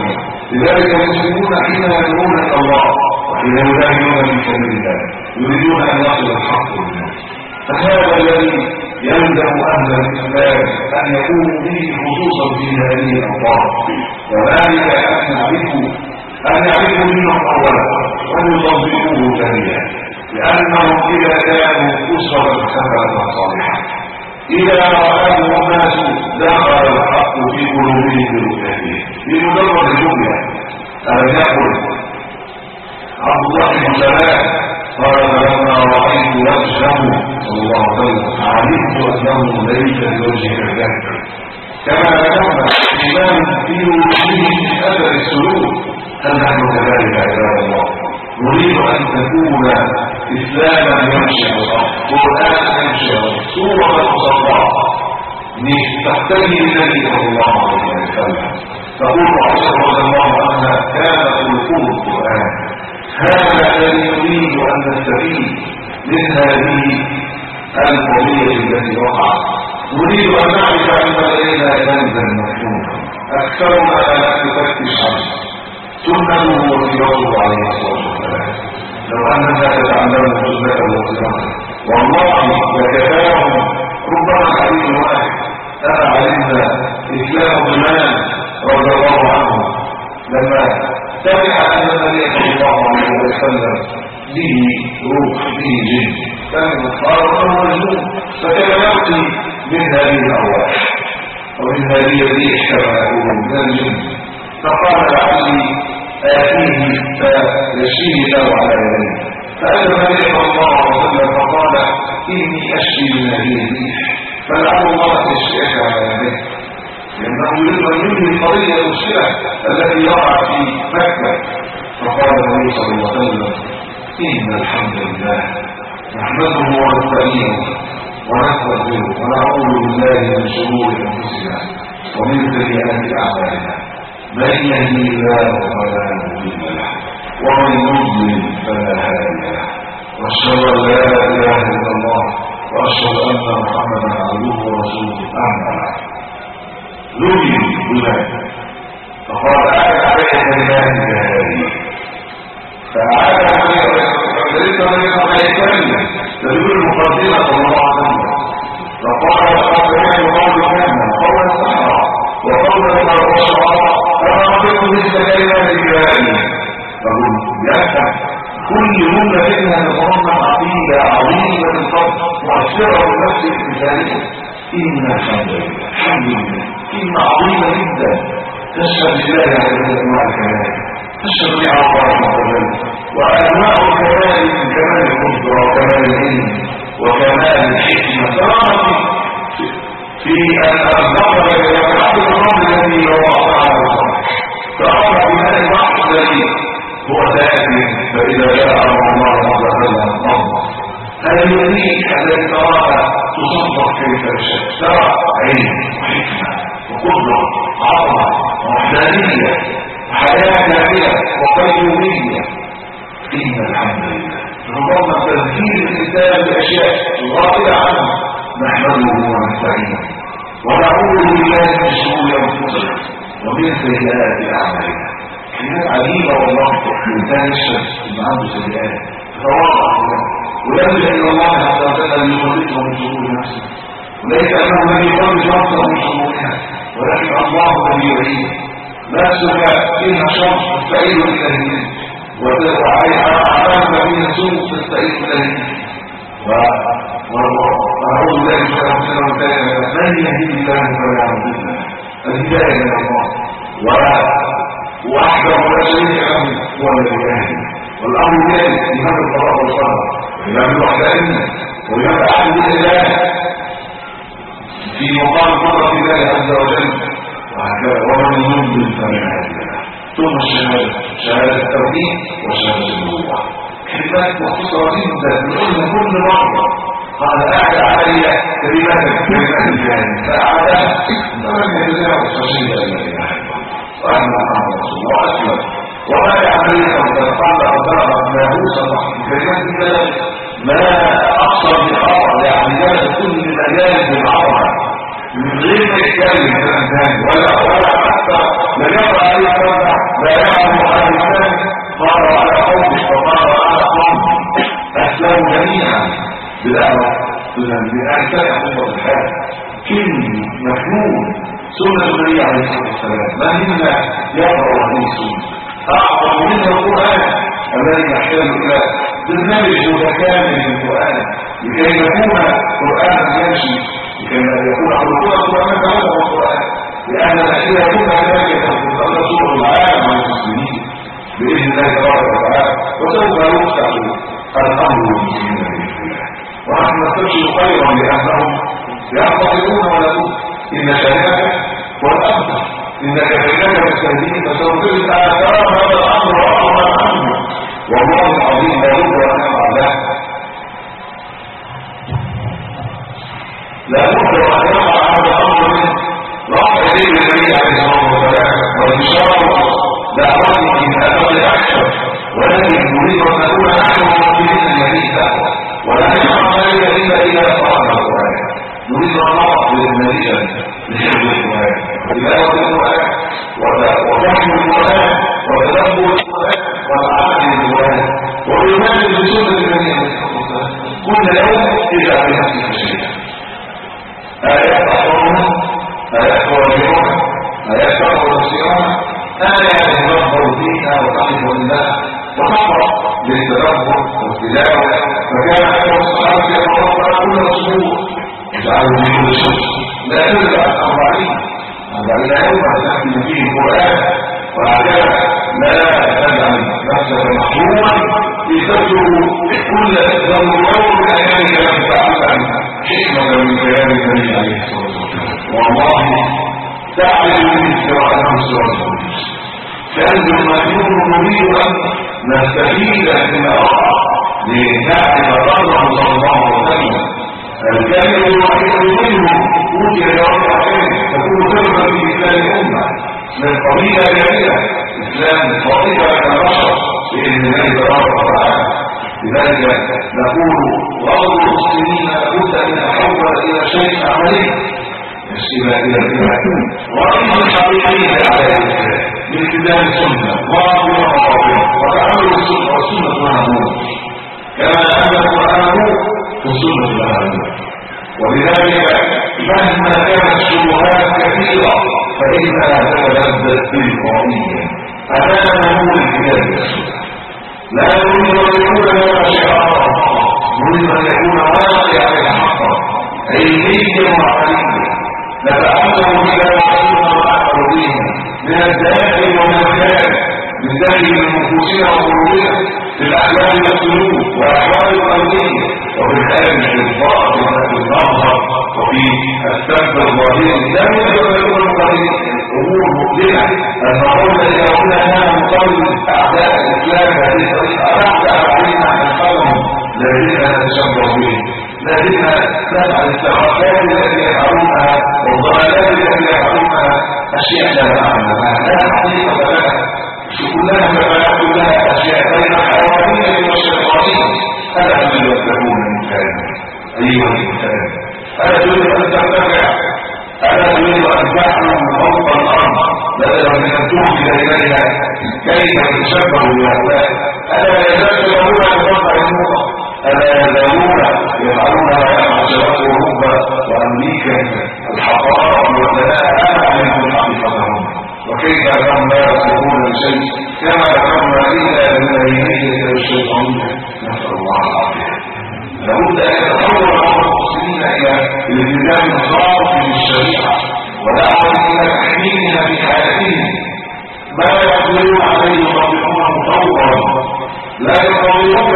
لذلك المسلمون حين يدعون الى الله وحين يجاهدون في سبيل الله يريدون ان يصل الحق للناس. فهذا الذي يلزم اهل الاسلام ان يقوموا به خصوصا في هذه الاوقات، وذلك ان يعرفوا ان يعرفوا دينهم اولا وان يطبقوه ثانيا، لانهم اذا كانوا اسره حسنه صالحه إذا رآه الناس دخل الحق في قلوبهم برؤيته بمجرد الرؤيا. ألم يقل عبد الله بن سلام قال فلما رأيت وجهه صلى الله عليه وسلم علمت أنه ليس بوجه الجهل، كما ذكرنا إيمان في وجوده من أثر السلوك. هل نحن كذلك عباد الله؟ نريد أن تكون إسلاما يمشي على الأرض، قرآن يمشي على الأرض، سورة مصدرة تحتوي النبي صلى الله عليه وسلم. تقول عائشة رضي الله عنها كان خلقه القرآن. هذا الذي نريد أن نستفيد من هذه القضية التي وقعت. نريد أن نعرف أن لدينا كنزا مكنونا أكثرنا لا نفتش عنه، سنته وسيرته عليه الصلاة والسلام. لو أننا تتعلموا سنته وسيرته والله لكفاهم ربما حديث واحد. أنا علمنا إسلام زمان رضي الله عنه لما سمع أن النبي صلى الله عليه وسلم به روح به جن، كان قال أنه مجنون، فكان يأتي من هذه الأرواح ومن هذه الريح كما يقولون من الجن، فقال لعلي آتيه فيشفيه له على يديه. فأتى النبي صلى الله عليه وسلم فقال إني أشفي من هذه الريح فلعل الله يشفيك على يديه، لأنه يريد أن ينهي القضية المشكلة التي وقعت في مكة. فقال النبي صلى الله عليه وسلم إن الحمد لله نحمده ونستعينه ونستغفره ونعوذ بالله من شرور أنفسنا ومن سيئات أعمالنا، من يهدي الله فلا مضل له ومن يضلل فلا هادي له، واشهد ان لا اله الا الله واشهد ان محمدا عبده ورسوله. اما بعد ذكر بذلك فقال اعد عليك كلمات هذه، فاعاد عليك فليس ليس عليك تدل المقدمه صلى الله عليه وسلم. فقال لقد سمعت قول كلمه قول الصحراء وقول الشعراء فما رأيت مثل كلمات الكلام. فقل يفهم كل جملة منها تتضمن عقيدة عظيمة القدر مؤثرة بالنفس الإنسانية. إن الحمد لله الحمد لله كلمة عظيمة جدا تشهد لله على أنواع الكلام، تشهد لله على الله عز وجل، وأنواع الكلام من كمال القدرة وكمال العلم وكمال الحكمة. ترى في أن النظر إلى الحمد الرب الذي وضعه على الصالح، فأرى بهذا الوحد الذي هو ذاتي. فإذا جاء أمر الله عز وجل النظر هذه الريح التي تراها تصدق كيف تشاء، ترى علم وحكمة وقدرة عظمة ووحدانية وحياة كاملة وقيومية. إن الحمد لله ربما تذكير الإنسان بأشياء غافلة عنه نحمده ونستعينه ونعوذ بالله من شرور انفسنا ومن سيئات اعمالنا. كلمات عجيبه والله. الانسان يشهد ان عنده سيئات يتواضع ويلجا الى الله عز وجل ليخلصه من شرور نفسه، وليس انه من يخلص نفسه من شرورها ولكن الله الذي يعين. نفسك فيها شر تستعين اليه منه، وعليها اعمالك فيها سوء تستعين اليه ونعوذ بالله من شر انفسنا من يهدي الله فلا مضل له. الهدايه من الله وحده لا شريك له هو الذي يهدي. والامر الثاني ايمان القضاء والقدر، ايمان الوحدانيه وايمان احد الاله في مقام قدره الله عز وجل، وهكذا ومن يضلل فلا هادي له. ثم الشهاده شهاده التوحيد وشهاده النبوه، كلمات مختصره جدا نقولها كل مره. قال أعد علي كلمات كلمات الجاهل فأعدها فلم يتجاوز فشيء لا إله إلا الله وأن محمد رسول الله أسلم. وما يعمل أن قال أبرا ما هو صدق كلمات الجاهل ما أقصر بالعرض، يعني جالس كل مجالس بالعرض من غير ما يتكلم كلام ثاني ولا ولا حتى لا يقرأ عليه فرع لا يعلم على لسان مر على قومه فمر على قومه أسلموا جميعا بدعوة بأحسن أمور الحياة كلمة مفهوم سنة النبي عليه الصلاة والسلام ما منا يقرأ هذه السنة أعظم منها القرآن الذي يحتاج إلى برنامج متكامل للقرآن لكي يكون قرآن يمشي لكي يكون خلقنا القرآن كما هو القرآن لأن إذا كنا كذلك تنصر العالم عن المسلمين بإذن الله تبارك وتعالى وسوف يفتح الأمر للمسلمين بإذن الله ونحن نستبشر خيرا لأنهم يعتقدون ولدون إن شهادك والأمر إنك بينك مستهدين فسوف تجد آثار هذا الأمر وأمر عنه والله العظيم لا بد أن يفعل له لا بد أن يفعل هذا الأمر من رفع يديه النبي عليه الصلاة والسلام والإشارة دعوته من أثر أكثر ولكن نريد أن نكون نحن مؤمنين النبي دعوة ولا نفعل ذلك إلا إذا أصابنا القرآن نريد أن نعطي النبي لحفظ القرآن وتلاوة القرآن وفهم القرآن وتدبر القرآن والعمل بالقرآن والإيمان بسنة النبي عليه الصلاة والسلام كل يوم اجعل بنفسك شيئا آيات أحضرنا آيات تواجهنا آيات تقوى تفسيرنا آيات تدبر فيها وتحفظ لله وتقرأ للتدبر والتلاوة فكان أكثر الصحابة يقرأ كل أسبوع اجعلوا في كل شيء لا ترجع أربعين أربعين يوما تحكي فيه القرآن وهكذا لا تجعل نفسك محروما لتترك كل ذنب يوم من أيامك لم تعلم حكمة من كلام النبي عليه الصلاة والسلام والله تعرف من قراءة سورة كنز مكنون نريد أن نستفيد من أرى لنعرف قدره صلى الله عليه وسلم الكلمة الوحيدة منه أوتي لرب العالمين تكون كلمة في إسلام الأمة من قبيلة جميلة إسلام طائفة كالبشر بإذن الله تبارك وتعالى لذلك نقول غضب المسلمين لابد أن يتحول إلى شيء عملي يشبه إلى الإيمان ورئيس الحقيقية على الإسلام من التزام السنة وعظيم وعظيم وتعامل السنة والسنة مهمون كما أن القرآن والسنة مهمون ولذلك مهما كانت الشبهات كثيرة فإنها تتلذذ بالقضية أمام نور الكتاب والسنة لا نريد أن يكون لنا شعارا نريد أن يكون واقعا حقا علميا وعمليا نتعلم بها وحسنا ونعمل بها من الداخل ومن الخارج من داخل نفوسنا وقلوبنا في الأحوال والسلوك والأحوال القلبية وفي الخارج في الظاهر وفي المظهر وفي السبب الظاهري لا يمكن ان يكون القليل امور مؤلمه ان نقول اذا كنا كان نقول اعداء الاسلام هذه الطريقه اعداء علينا ان نقولهم لا زلنا نتشبه بهم لا زلنا نفعل السخافات التي يفعلونها والضلالات التي يفعلونها اشياء لا نعلمها لا حقيقه لها كلها كما كلها اشياء بين الحيوانيه والشيطانيه الا تريد ان تكون من كلام ايها الانسان ألا تريد أن ترتفع ألا تريد أن تحلم فوق الأرض بدلا من أن تهدى إليها كيف تشبه بهؤلاء ألا يزالون بوضع النور ألا يزالون يفعلون ما يفعل شباب أوروبا وأمريكا الحضارة والبناء أنا علمكم حقيقتهم وكيف أنهم لا يصلحون لشيء كما ذكرنا إلا من اليمين الشيطانية نسأل الله العافية لابد أن يتحول بعض المسلمين إلى الالتزام الخاص بالشريعة ودعوة إلى تحميلها في حياتهم ما يقدرون عليه يطبقون مطورا لا يطبقون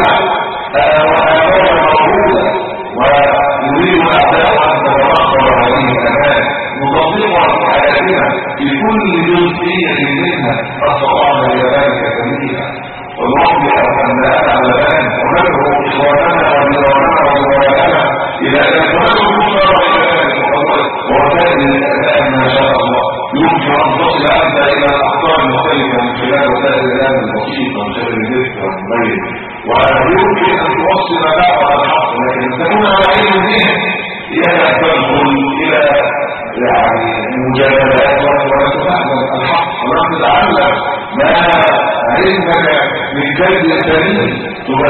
وآثار موجودة ويريد الأعداء أن تتوفر هذه الأمان نطبقها في حياتنا في كل جزئية منها فاستطعنا إلى ذلك سبيلا ونوضح أبناءنا على ذلك وندعو إخواننا وجيراننا وزملائنا إلى أن يكونوا مصدرا إلى ذلك ووسائل الإعلام ما شاء الله يمكن أن تصل أنت إلى الأخطار المختلفة من خلال وسائل الإعلام البسيطة من خلال الذكر والموبايل ويمكن أن توصل دعوة الحق لكن تكون على علم بها إياك أن تدخل إلى يعني مجادلات ولا تفهم الحق ولا تتعلم ما عندك من كيد سليم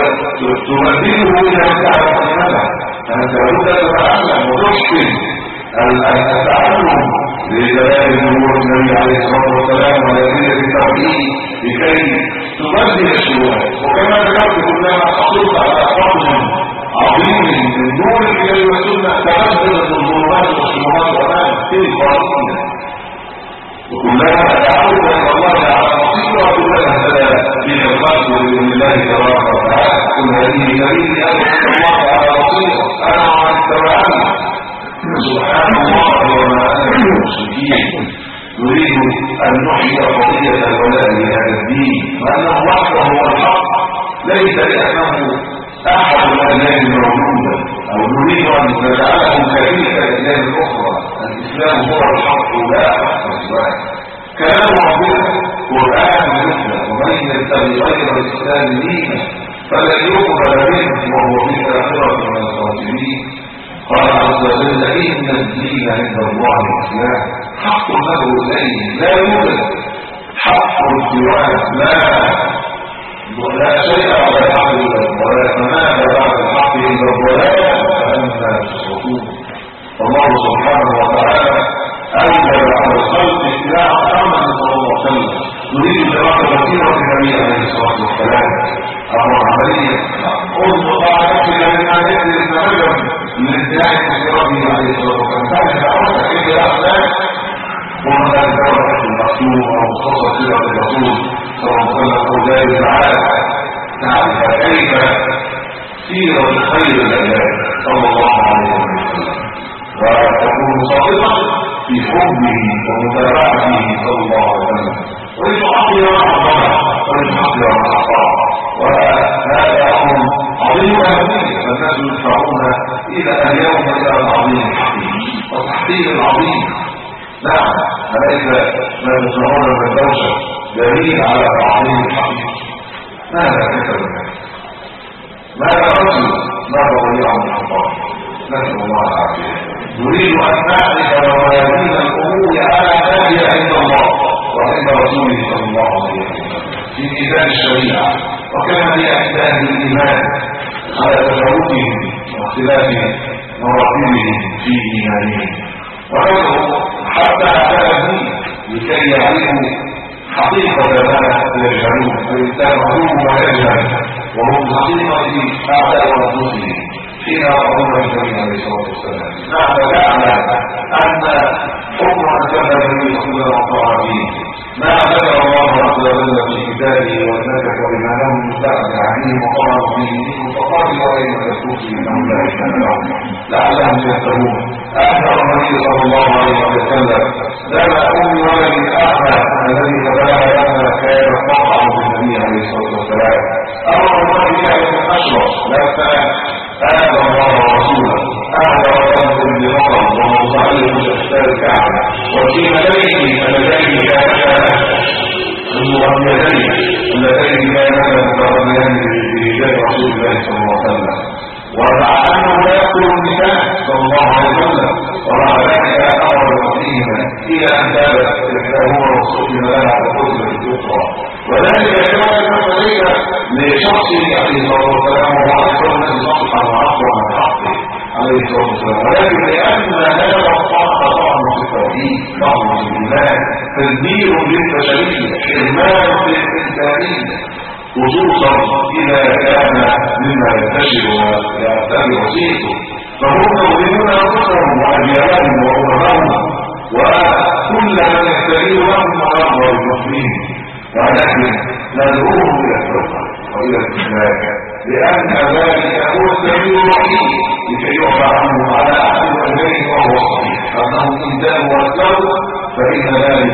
تبدله الى تعلم المدى. فانت لابد ان تتعلم وتحسن التعلم لدلائل نبوة النبي عليه الصلاه والسلام والادله التوحيد لكي تبدل الشبهات. وكما ذكرت كلما حصلت على فضل عظيم من نور الكتاب والسنه تبدلت الظلمات والشبهات امام تلك القضيه. وكلما تعود الى الله على بصيره كلما في الخلق لله تبارك وتعالى. كل هذه دليل ان الله على بصيره انا ومن اتبعني سبحان الله وما انا من المشركين. نريد ان نحيي قضيه الولاء لهذا الدين وانه وحده هو الحق ليس لانه احد الاديان موجوده او نريد ان نجعله كبير الاديان الاخرى. الاسلام هو الحق لا حق سواه. كلام ربنا قران مثله ومن يبتغي غير الاسلام دينا فلن يقبل منه وهو في الاخره من الخاسرين. قال عز وجل ان الدين عند الله الاسلام. حق له اليه لا يوجد حق سواه. لا لا شيء على الحق ولا تمام بعد الحق الا الضلال فانت تشركون. الله سبحانه وتعالى اوجب على الخلق اتباع محمد صلى الله عليه وسلم. نريد دراسه كثيره في النبي عليه الصلاه والسلام. امر عمليه انظر طاعتك لما ياتي النبي من ادعاء ربه عليه الصلاه والسلام. تعرف دعوتك الى الاخلاق وما ذلك دعوتك المكتوب او خاصه سيره الرسول صلى الله عليه وسلم او ذلك تعالى تعرف كيف سيره خير العباد صلى الله عليه وسلم وتكون صادقا في حبه ومتابعته صلى الله عليه وسلم ولتحقق ما حقق ولتحقق ما حقق. وهذا امر عظيم وهميه فالناس يدفعون الى اليوم الى العظيم الحقيقي والتحقيق العظيم. نعم أليس ما تسمعون من الدوشة دليل على تعظيم الحقيقة. ماذا كتب الناس؟ ماذا رجل ماذا ضيع من الحقائق؟ نسأل الله العافية. نريد أن نعرف موازين الأمور على ما هي عند الله وعند رسوله صلى الله عليه وسلم في ميزان الشريعة وكما هي عند أهل الإيمان على تفاوتهم واختلاف مراتبهم في إيمانهم. وندعو حتى أعداء الدين لكي يعرفوا حقيقة ما يجهلون. فالإنسان معلوم ما يجهل وهم حقيقة أعداء أنفسهم حين يقولون النبي عليه الصلاة والسلام. نحن نعلم أن حكم أن كذب النبي صلى الله عليه وسلم ما ذكر الله عز وجل في كتابه وذكر بما لهم من بعد عليهم وقرأوا فيه فقالوا وإن الكفر إنهم لا يشهدون لعلهم يتقون. أخبر النبي صلى الله عليه وسلم لما أم ولد أعمى الذي تبعها لما كان قطعا بالنبي عليه الصلاة والسلام. أمر الله بكعب أشرف لما آمن الله ورسوله أهل رسول بمطر ومصعيه أشتار الكعبة وفي مليه اللذين كانتا المغنيتين اللذين كانتا متغنيان برجال رسول الله صلى الله عليه وسلم. ومع أنه لا يقول النساء صلى الله عليه وسلم ومع ذلك أمر بقتلهما إلى أن ثابت إحداهما وصحبهما لها وقتل الأخرى. وذلك كان ذلك لشخصه عليه الصلاة والسلام وهو أكثر الناس صححا وأكثر من حقه عليه الصلاة والسلام. ولكن لأن هذا الطاعة طعم في التوحيد طعم في الإيمان تدبير للبشرية حرمان للإنسانية خصوصا إذا كان مما ينتشر ويعتبر وسيطه. فهم يظلمون أنفسهم وأجيالهم وأممهم وكل من يستجيب لهم مرضى المسلمين. ولكن ندعوهم إلى الفرقة وإلى الإسلام لأن ذلك هو السبيل الوحيد لكي يعفى عنه على أحد الوجهين وهو صحيح أنهم إن تابوا وأسلموا فإن ذلك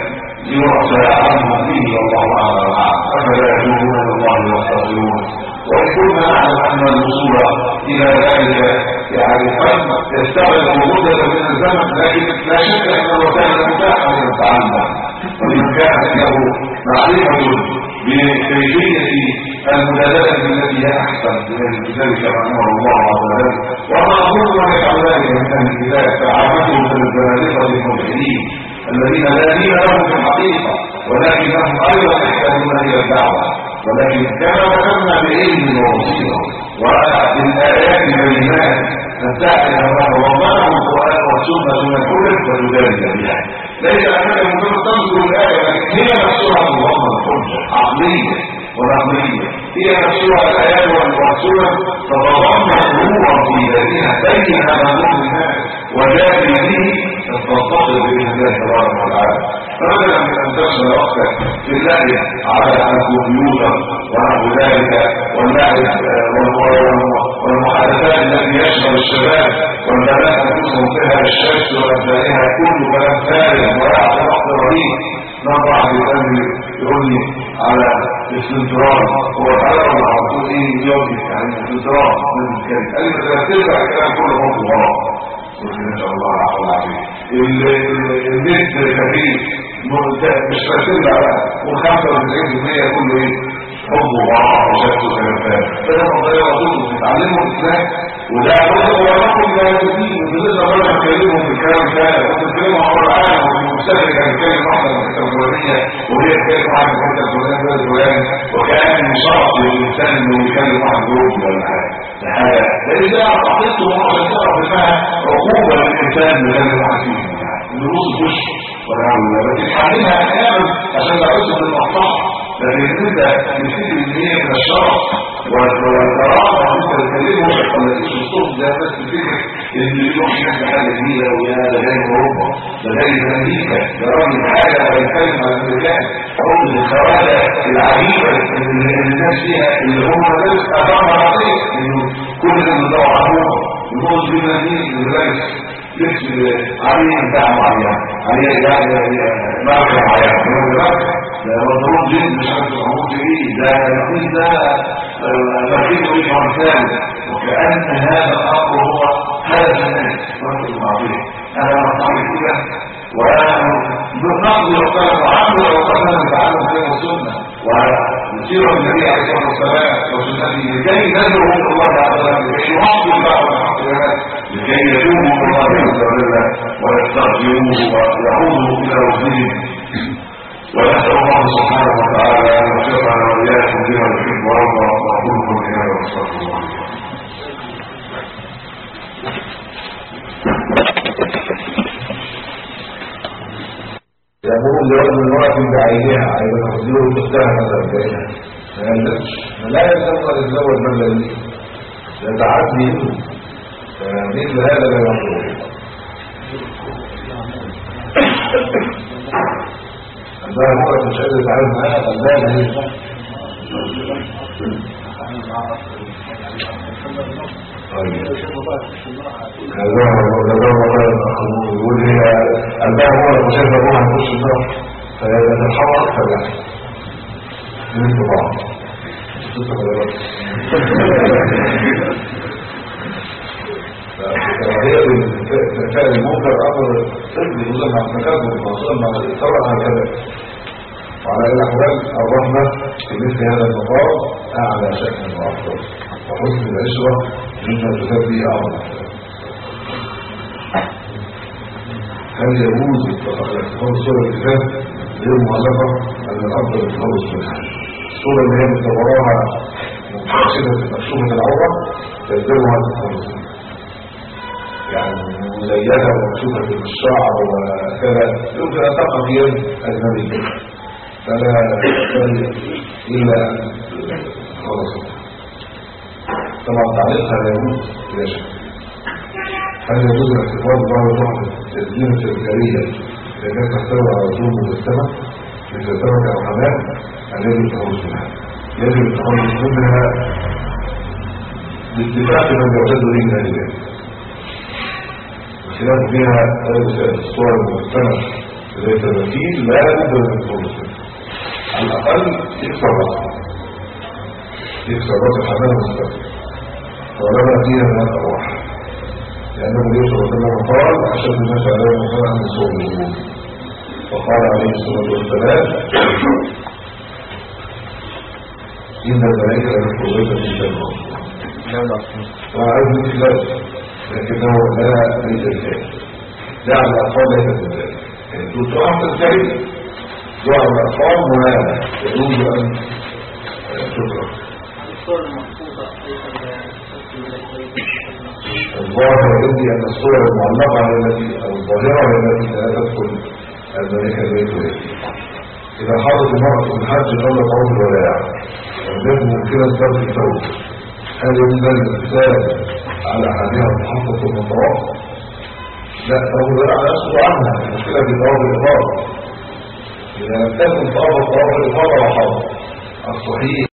يعفى عنه فيه والله أعلم. أفلا يتوبون إلى الله ويستغفرون. وإن كنا نعلم أن الوصول إلى ذلك يعني قد يستغرق مدة من الزمن لكن لا شك أن الوسائل متاحة للتعلم ولمن كان عنده معرفة بكيفية المدللة التي هي أحسن من الكتاب كما أمر الله عز وجل. وأنا أقول من يفعل ذلك من أهل الكتاب فعامته من الزنادقة الملحدين الذين لا دين لهم في الحقيقة ولكنهم أيضا يحتاجون إلى الدعوة، ولكن كما ذكرنا بعلم وبصيرة وبالآيات البينات أن تعلم ما ضمنه القرآن والسنة من كل فتجادل بها. ليس أنك مجرد تنظر الآية، لكن هي نفسها تضمن الحجة عقلية ونقلية، هي نفسها الآيات والسنة تتضمن نورا في ذاتها بين أمام الناس وجادل به تتصل بإذن الله تبارك وتعالى. فبدلا من أن تشغل وقتك في اللعب على الكمبيوتر ونحو ذلك واللعب والمحادثات التي يشغل الشباب والبنات أنفسهم فيها الشمس وأبنائها كل كلام فارغ ويعطي وقت رهيب. نضع في الأمر يقول لي على الاستنتراج هو تعالى على طول ايه يومي يعني الاستنتراج من الكلام قال لي ما ترجع الكلام كله برضه غلط. قلت ان شاء الله العفو العافيه. النت كبير مش فاسد على وخمسة وتسعين بالمية كله ايه حب وغرام وشك وكلام فارغ. فده مضيع وطول تتعلموا الاسلام وده برضه هو رقم لا يزيد وبالنسبه برضه هنكلمهم في الكلام الثاني ونتكلموا عن القران والمستشرق هنتكلم واحده من التواليه وهي تتكلم عن الحته الفلانيه الفلاني وكان من شرف للانسان انه يكلم واحد جروب ولا حاجه. ده حاجه لان ده عقيدته عشان تعرف انها عقوبه للانسان اللي كان واحد فيهم النصوص مش ولا بتتحملها احيانا عشان تعرفوا المصلحه، لكن انت بتفكر ان هي من الشرف والكرامه وانت بتكلمه ولا تيجي الصوت ده بس تفتكر ان يروح يحكي حاجه جديده ويا ده جاي من اوروبا ده جاي من امريكا ده راجل حاجه بيتكلم عن الامريكان او الخواجه العجيبه اللي الناس فيها اللي هم ناس اثارها عظيم انه كل اللي بيدور عليهم يقول لنا مين اللي لبس عليه بتاع معين عليه يعني ماركه معينه ده مضروب جدا مش عارف العمود ايه ده الرئيس ده مركزه ايه فرنساوي وكأن هذا الامر هو هذا الناس رب المعروف. انا مصعب كده وانا بالنقض وقال وعمل وقال نتعلم كلمه السنه وسيره النبي عليه الصلاه والسلام وسنته لكي ندعو الى الله عز وجل لكي يحصل بعض الحقيقات لكي يتوبوا الى الله عز وجل ويستغفروه ويعودوا الى ربهم. ونسأل الله سبحانه وتعالى أن يوفقنا وإياكم بما يحب ويرضى وأقول قولي هذا واستغفر الله. يقول لرجل المرأة بعينها أيضا تخزيه تختار هذا البيان لا يلزم أن يتزوج من الذي يتعدي مثل هذا لا يقول عندها مرة مش قادر يتعامل معاها قلبها هي هذا هو يقول هي قلبها مرة مش قادر ابوها هتخش النار فيتحول اكثر يعني من بعض فهي بالفعل المنكر امر طفل يوزن مع التكبر وصولا مع الاثاره هكذا. وعلى الاحوال الرحمه في مثل هذا المقام اعلى شأن وافضل وحسن العشره مما تسبي اعظم. هل يجوز اتخاذ صوره الكتاب غير مؤلفه ان الافضل التخلص منها؟ الصوره اللي هي متصوراها مكشفه مكشوفه العوره تلزمها التخلص منها يعني مزينة ومكشوفة بالشعر وكذا يمكن أن تقع في يد أجنبي فلا يحتاج إلا أن خلص. طبعا تعليقها لا يجوز بلا شك. هل يجوز الاحتفاظ بعض بعض التزيينة التذكارية إذا كانت تحتوي على رسوم مجسمة مثل سمكة أو حمام؟ هل يجب التخلص منها؟ يجب التخلص منها باتفاق من يعتد به من أهل خلاف فيها الصور المجتمع زي التماثيل لا يجب ان تخلص على الاقل يكسر راسه يكسر راس الحمام المستقبل ولما فيها من الارواح لانه النبي صلى الله عليه وسلم قال اشد الناس عليه مثلا من صور الوجود وقال عليه الصلاة والسلام إن الملائكة يدخلون في الجنة وعلى الكلاب لكنه لا ليس الكلاب جعل الأطفال ليس كذلك يعني تروح تستعيد جعل الأطفال مهانة يجوز أن تترك الصورة المحفوظة الظاهر عندي أن الصورة المعلقة هي التي أو الظاهرة هي التي لا تدخل الملائكة البيت إذا حضرت المرأة الحج قبل طواف الوداع وجدت ممكنة ترك الثوب هل ينزل الإنسان على حالها تحقق من الطواف؟ لا طواف الوداع لا يسقط عنها المشكلة في طواف الإفاضة إذا لم تكن طواف الطواف الإفاضة وحاضر الصحيح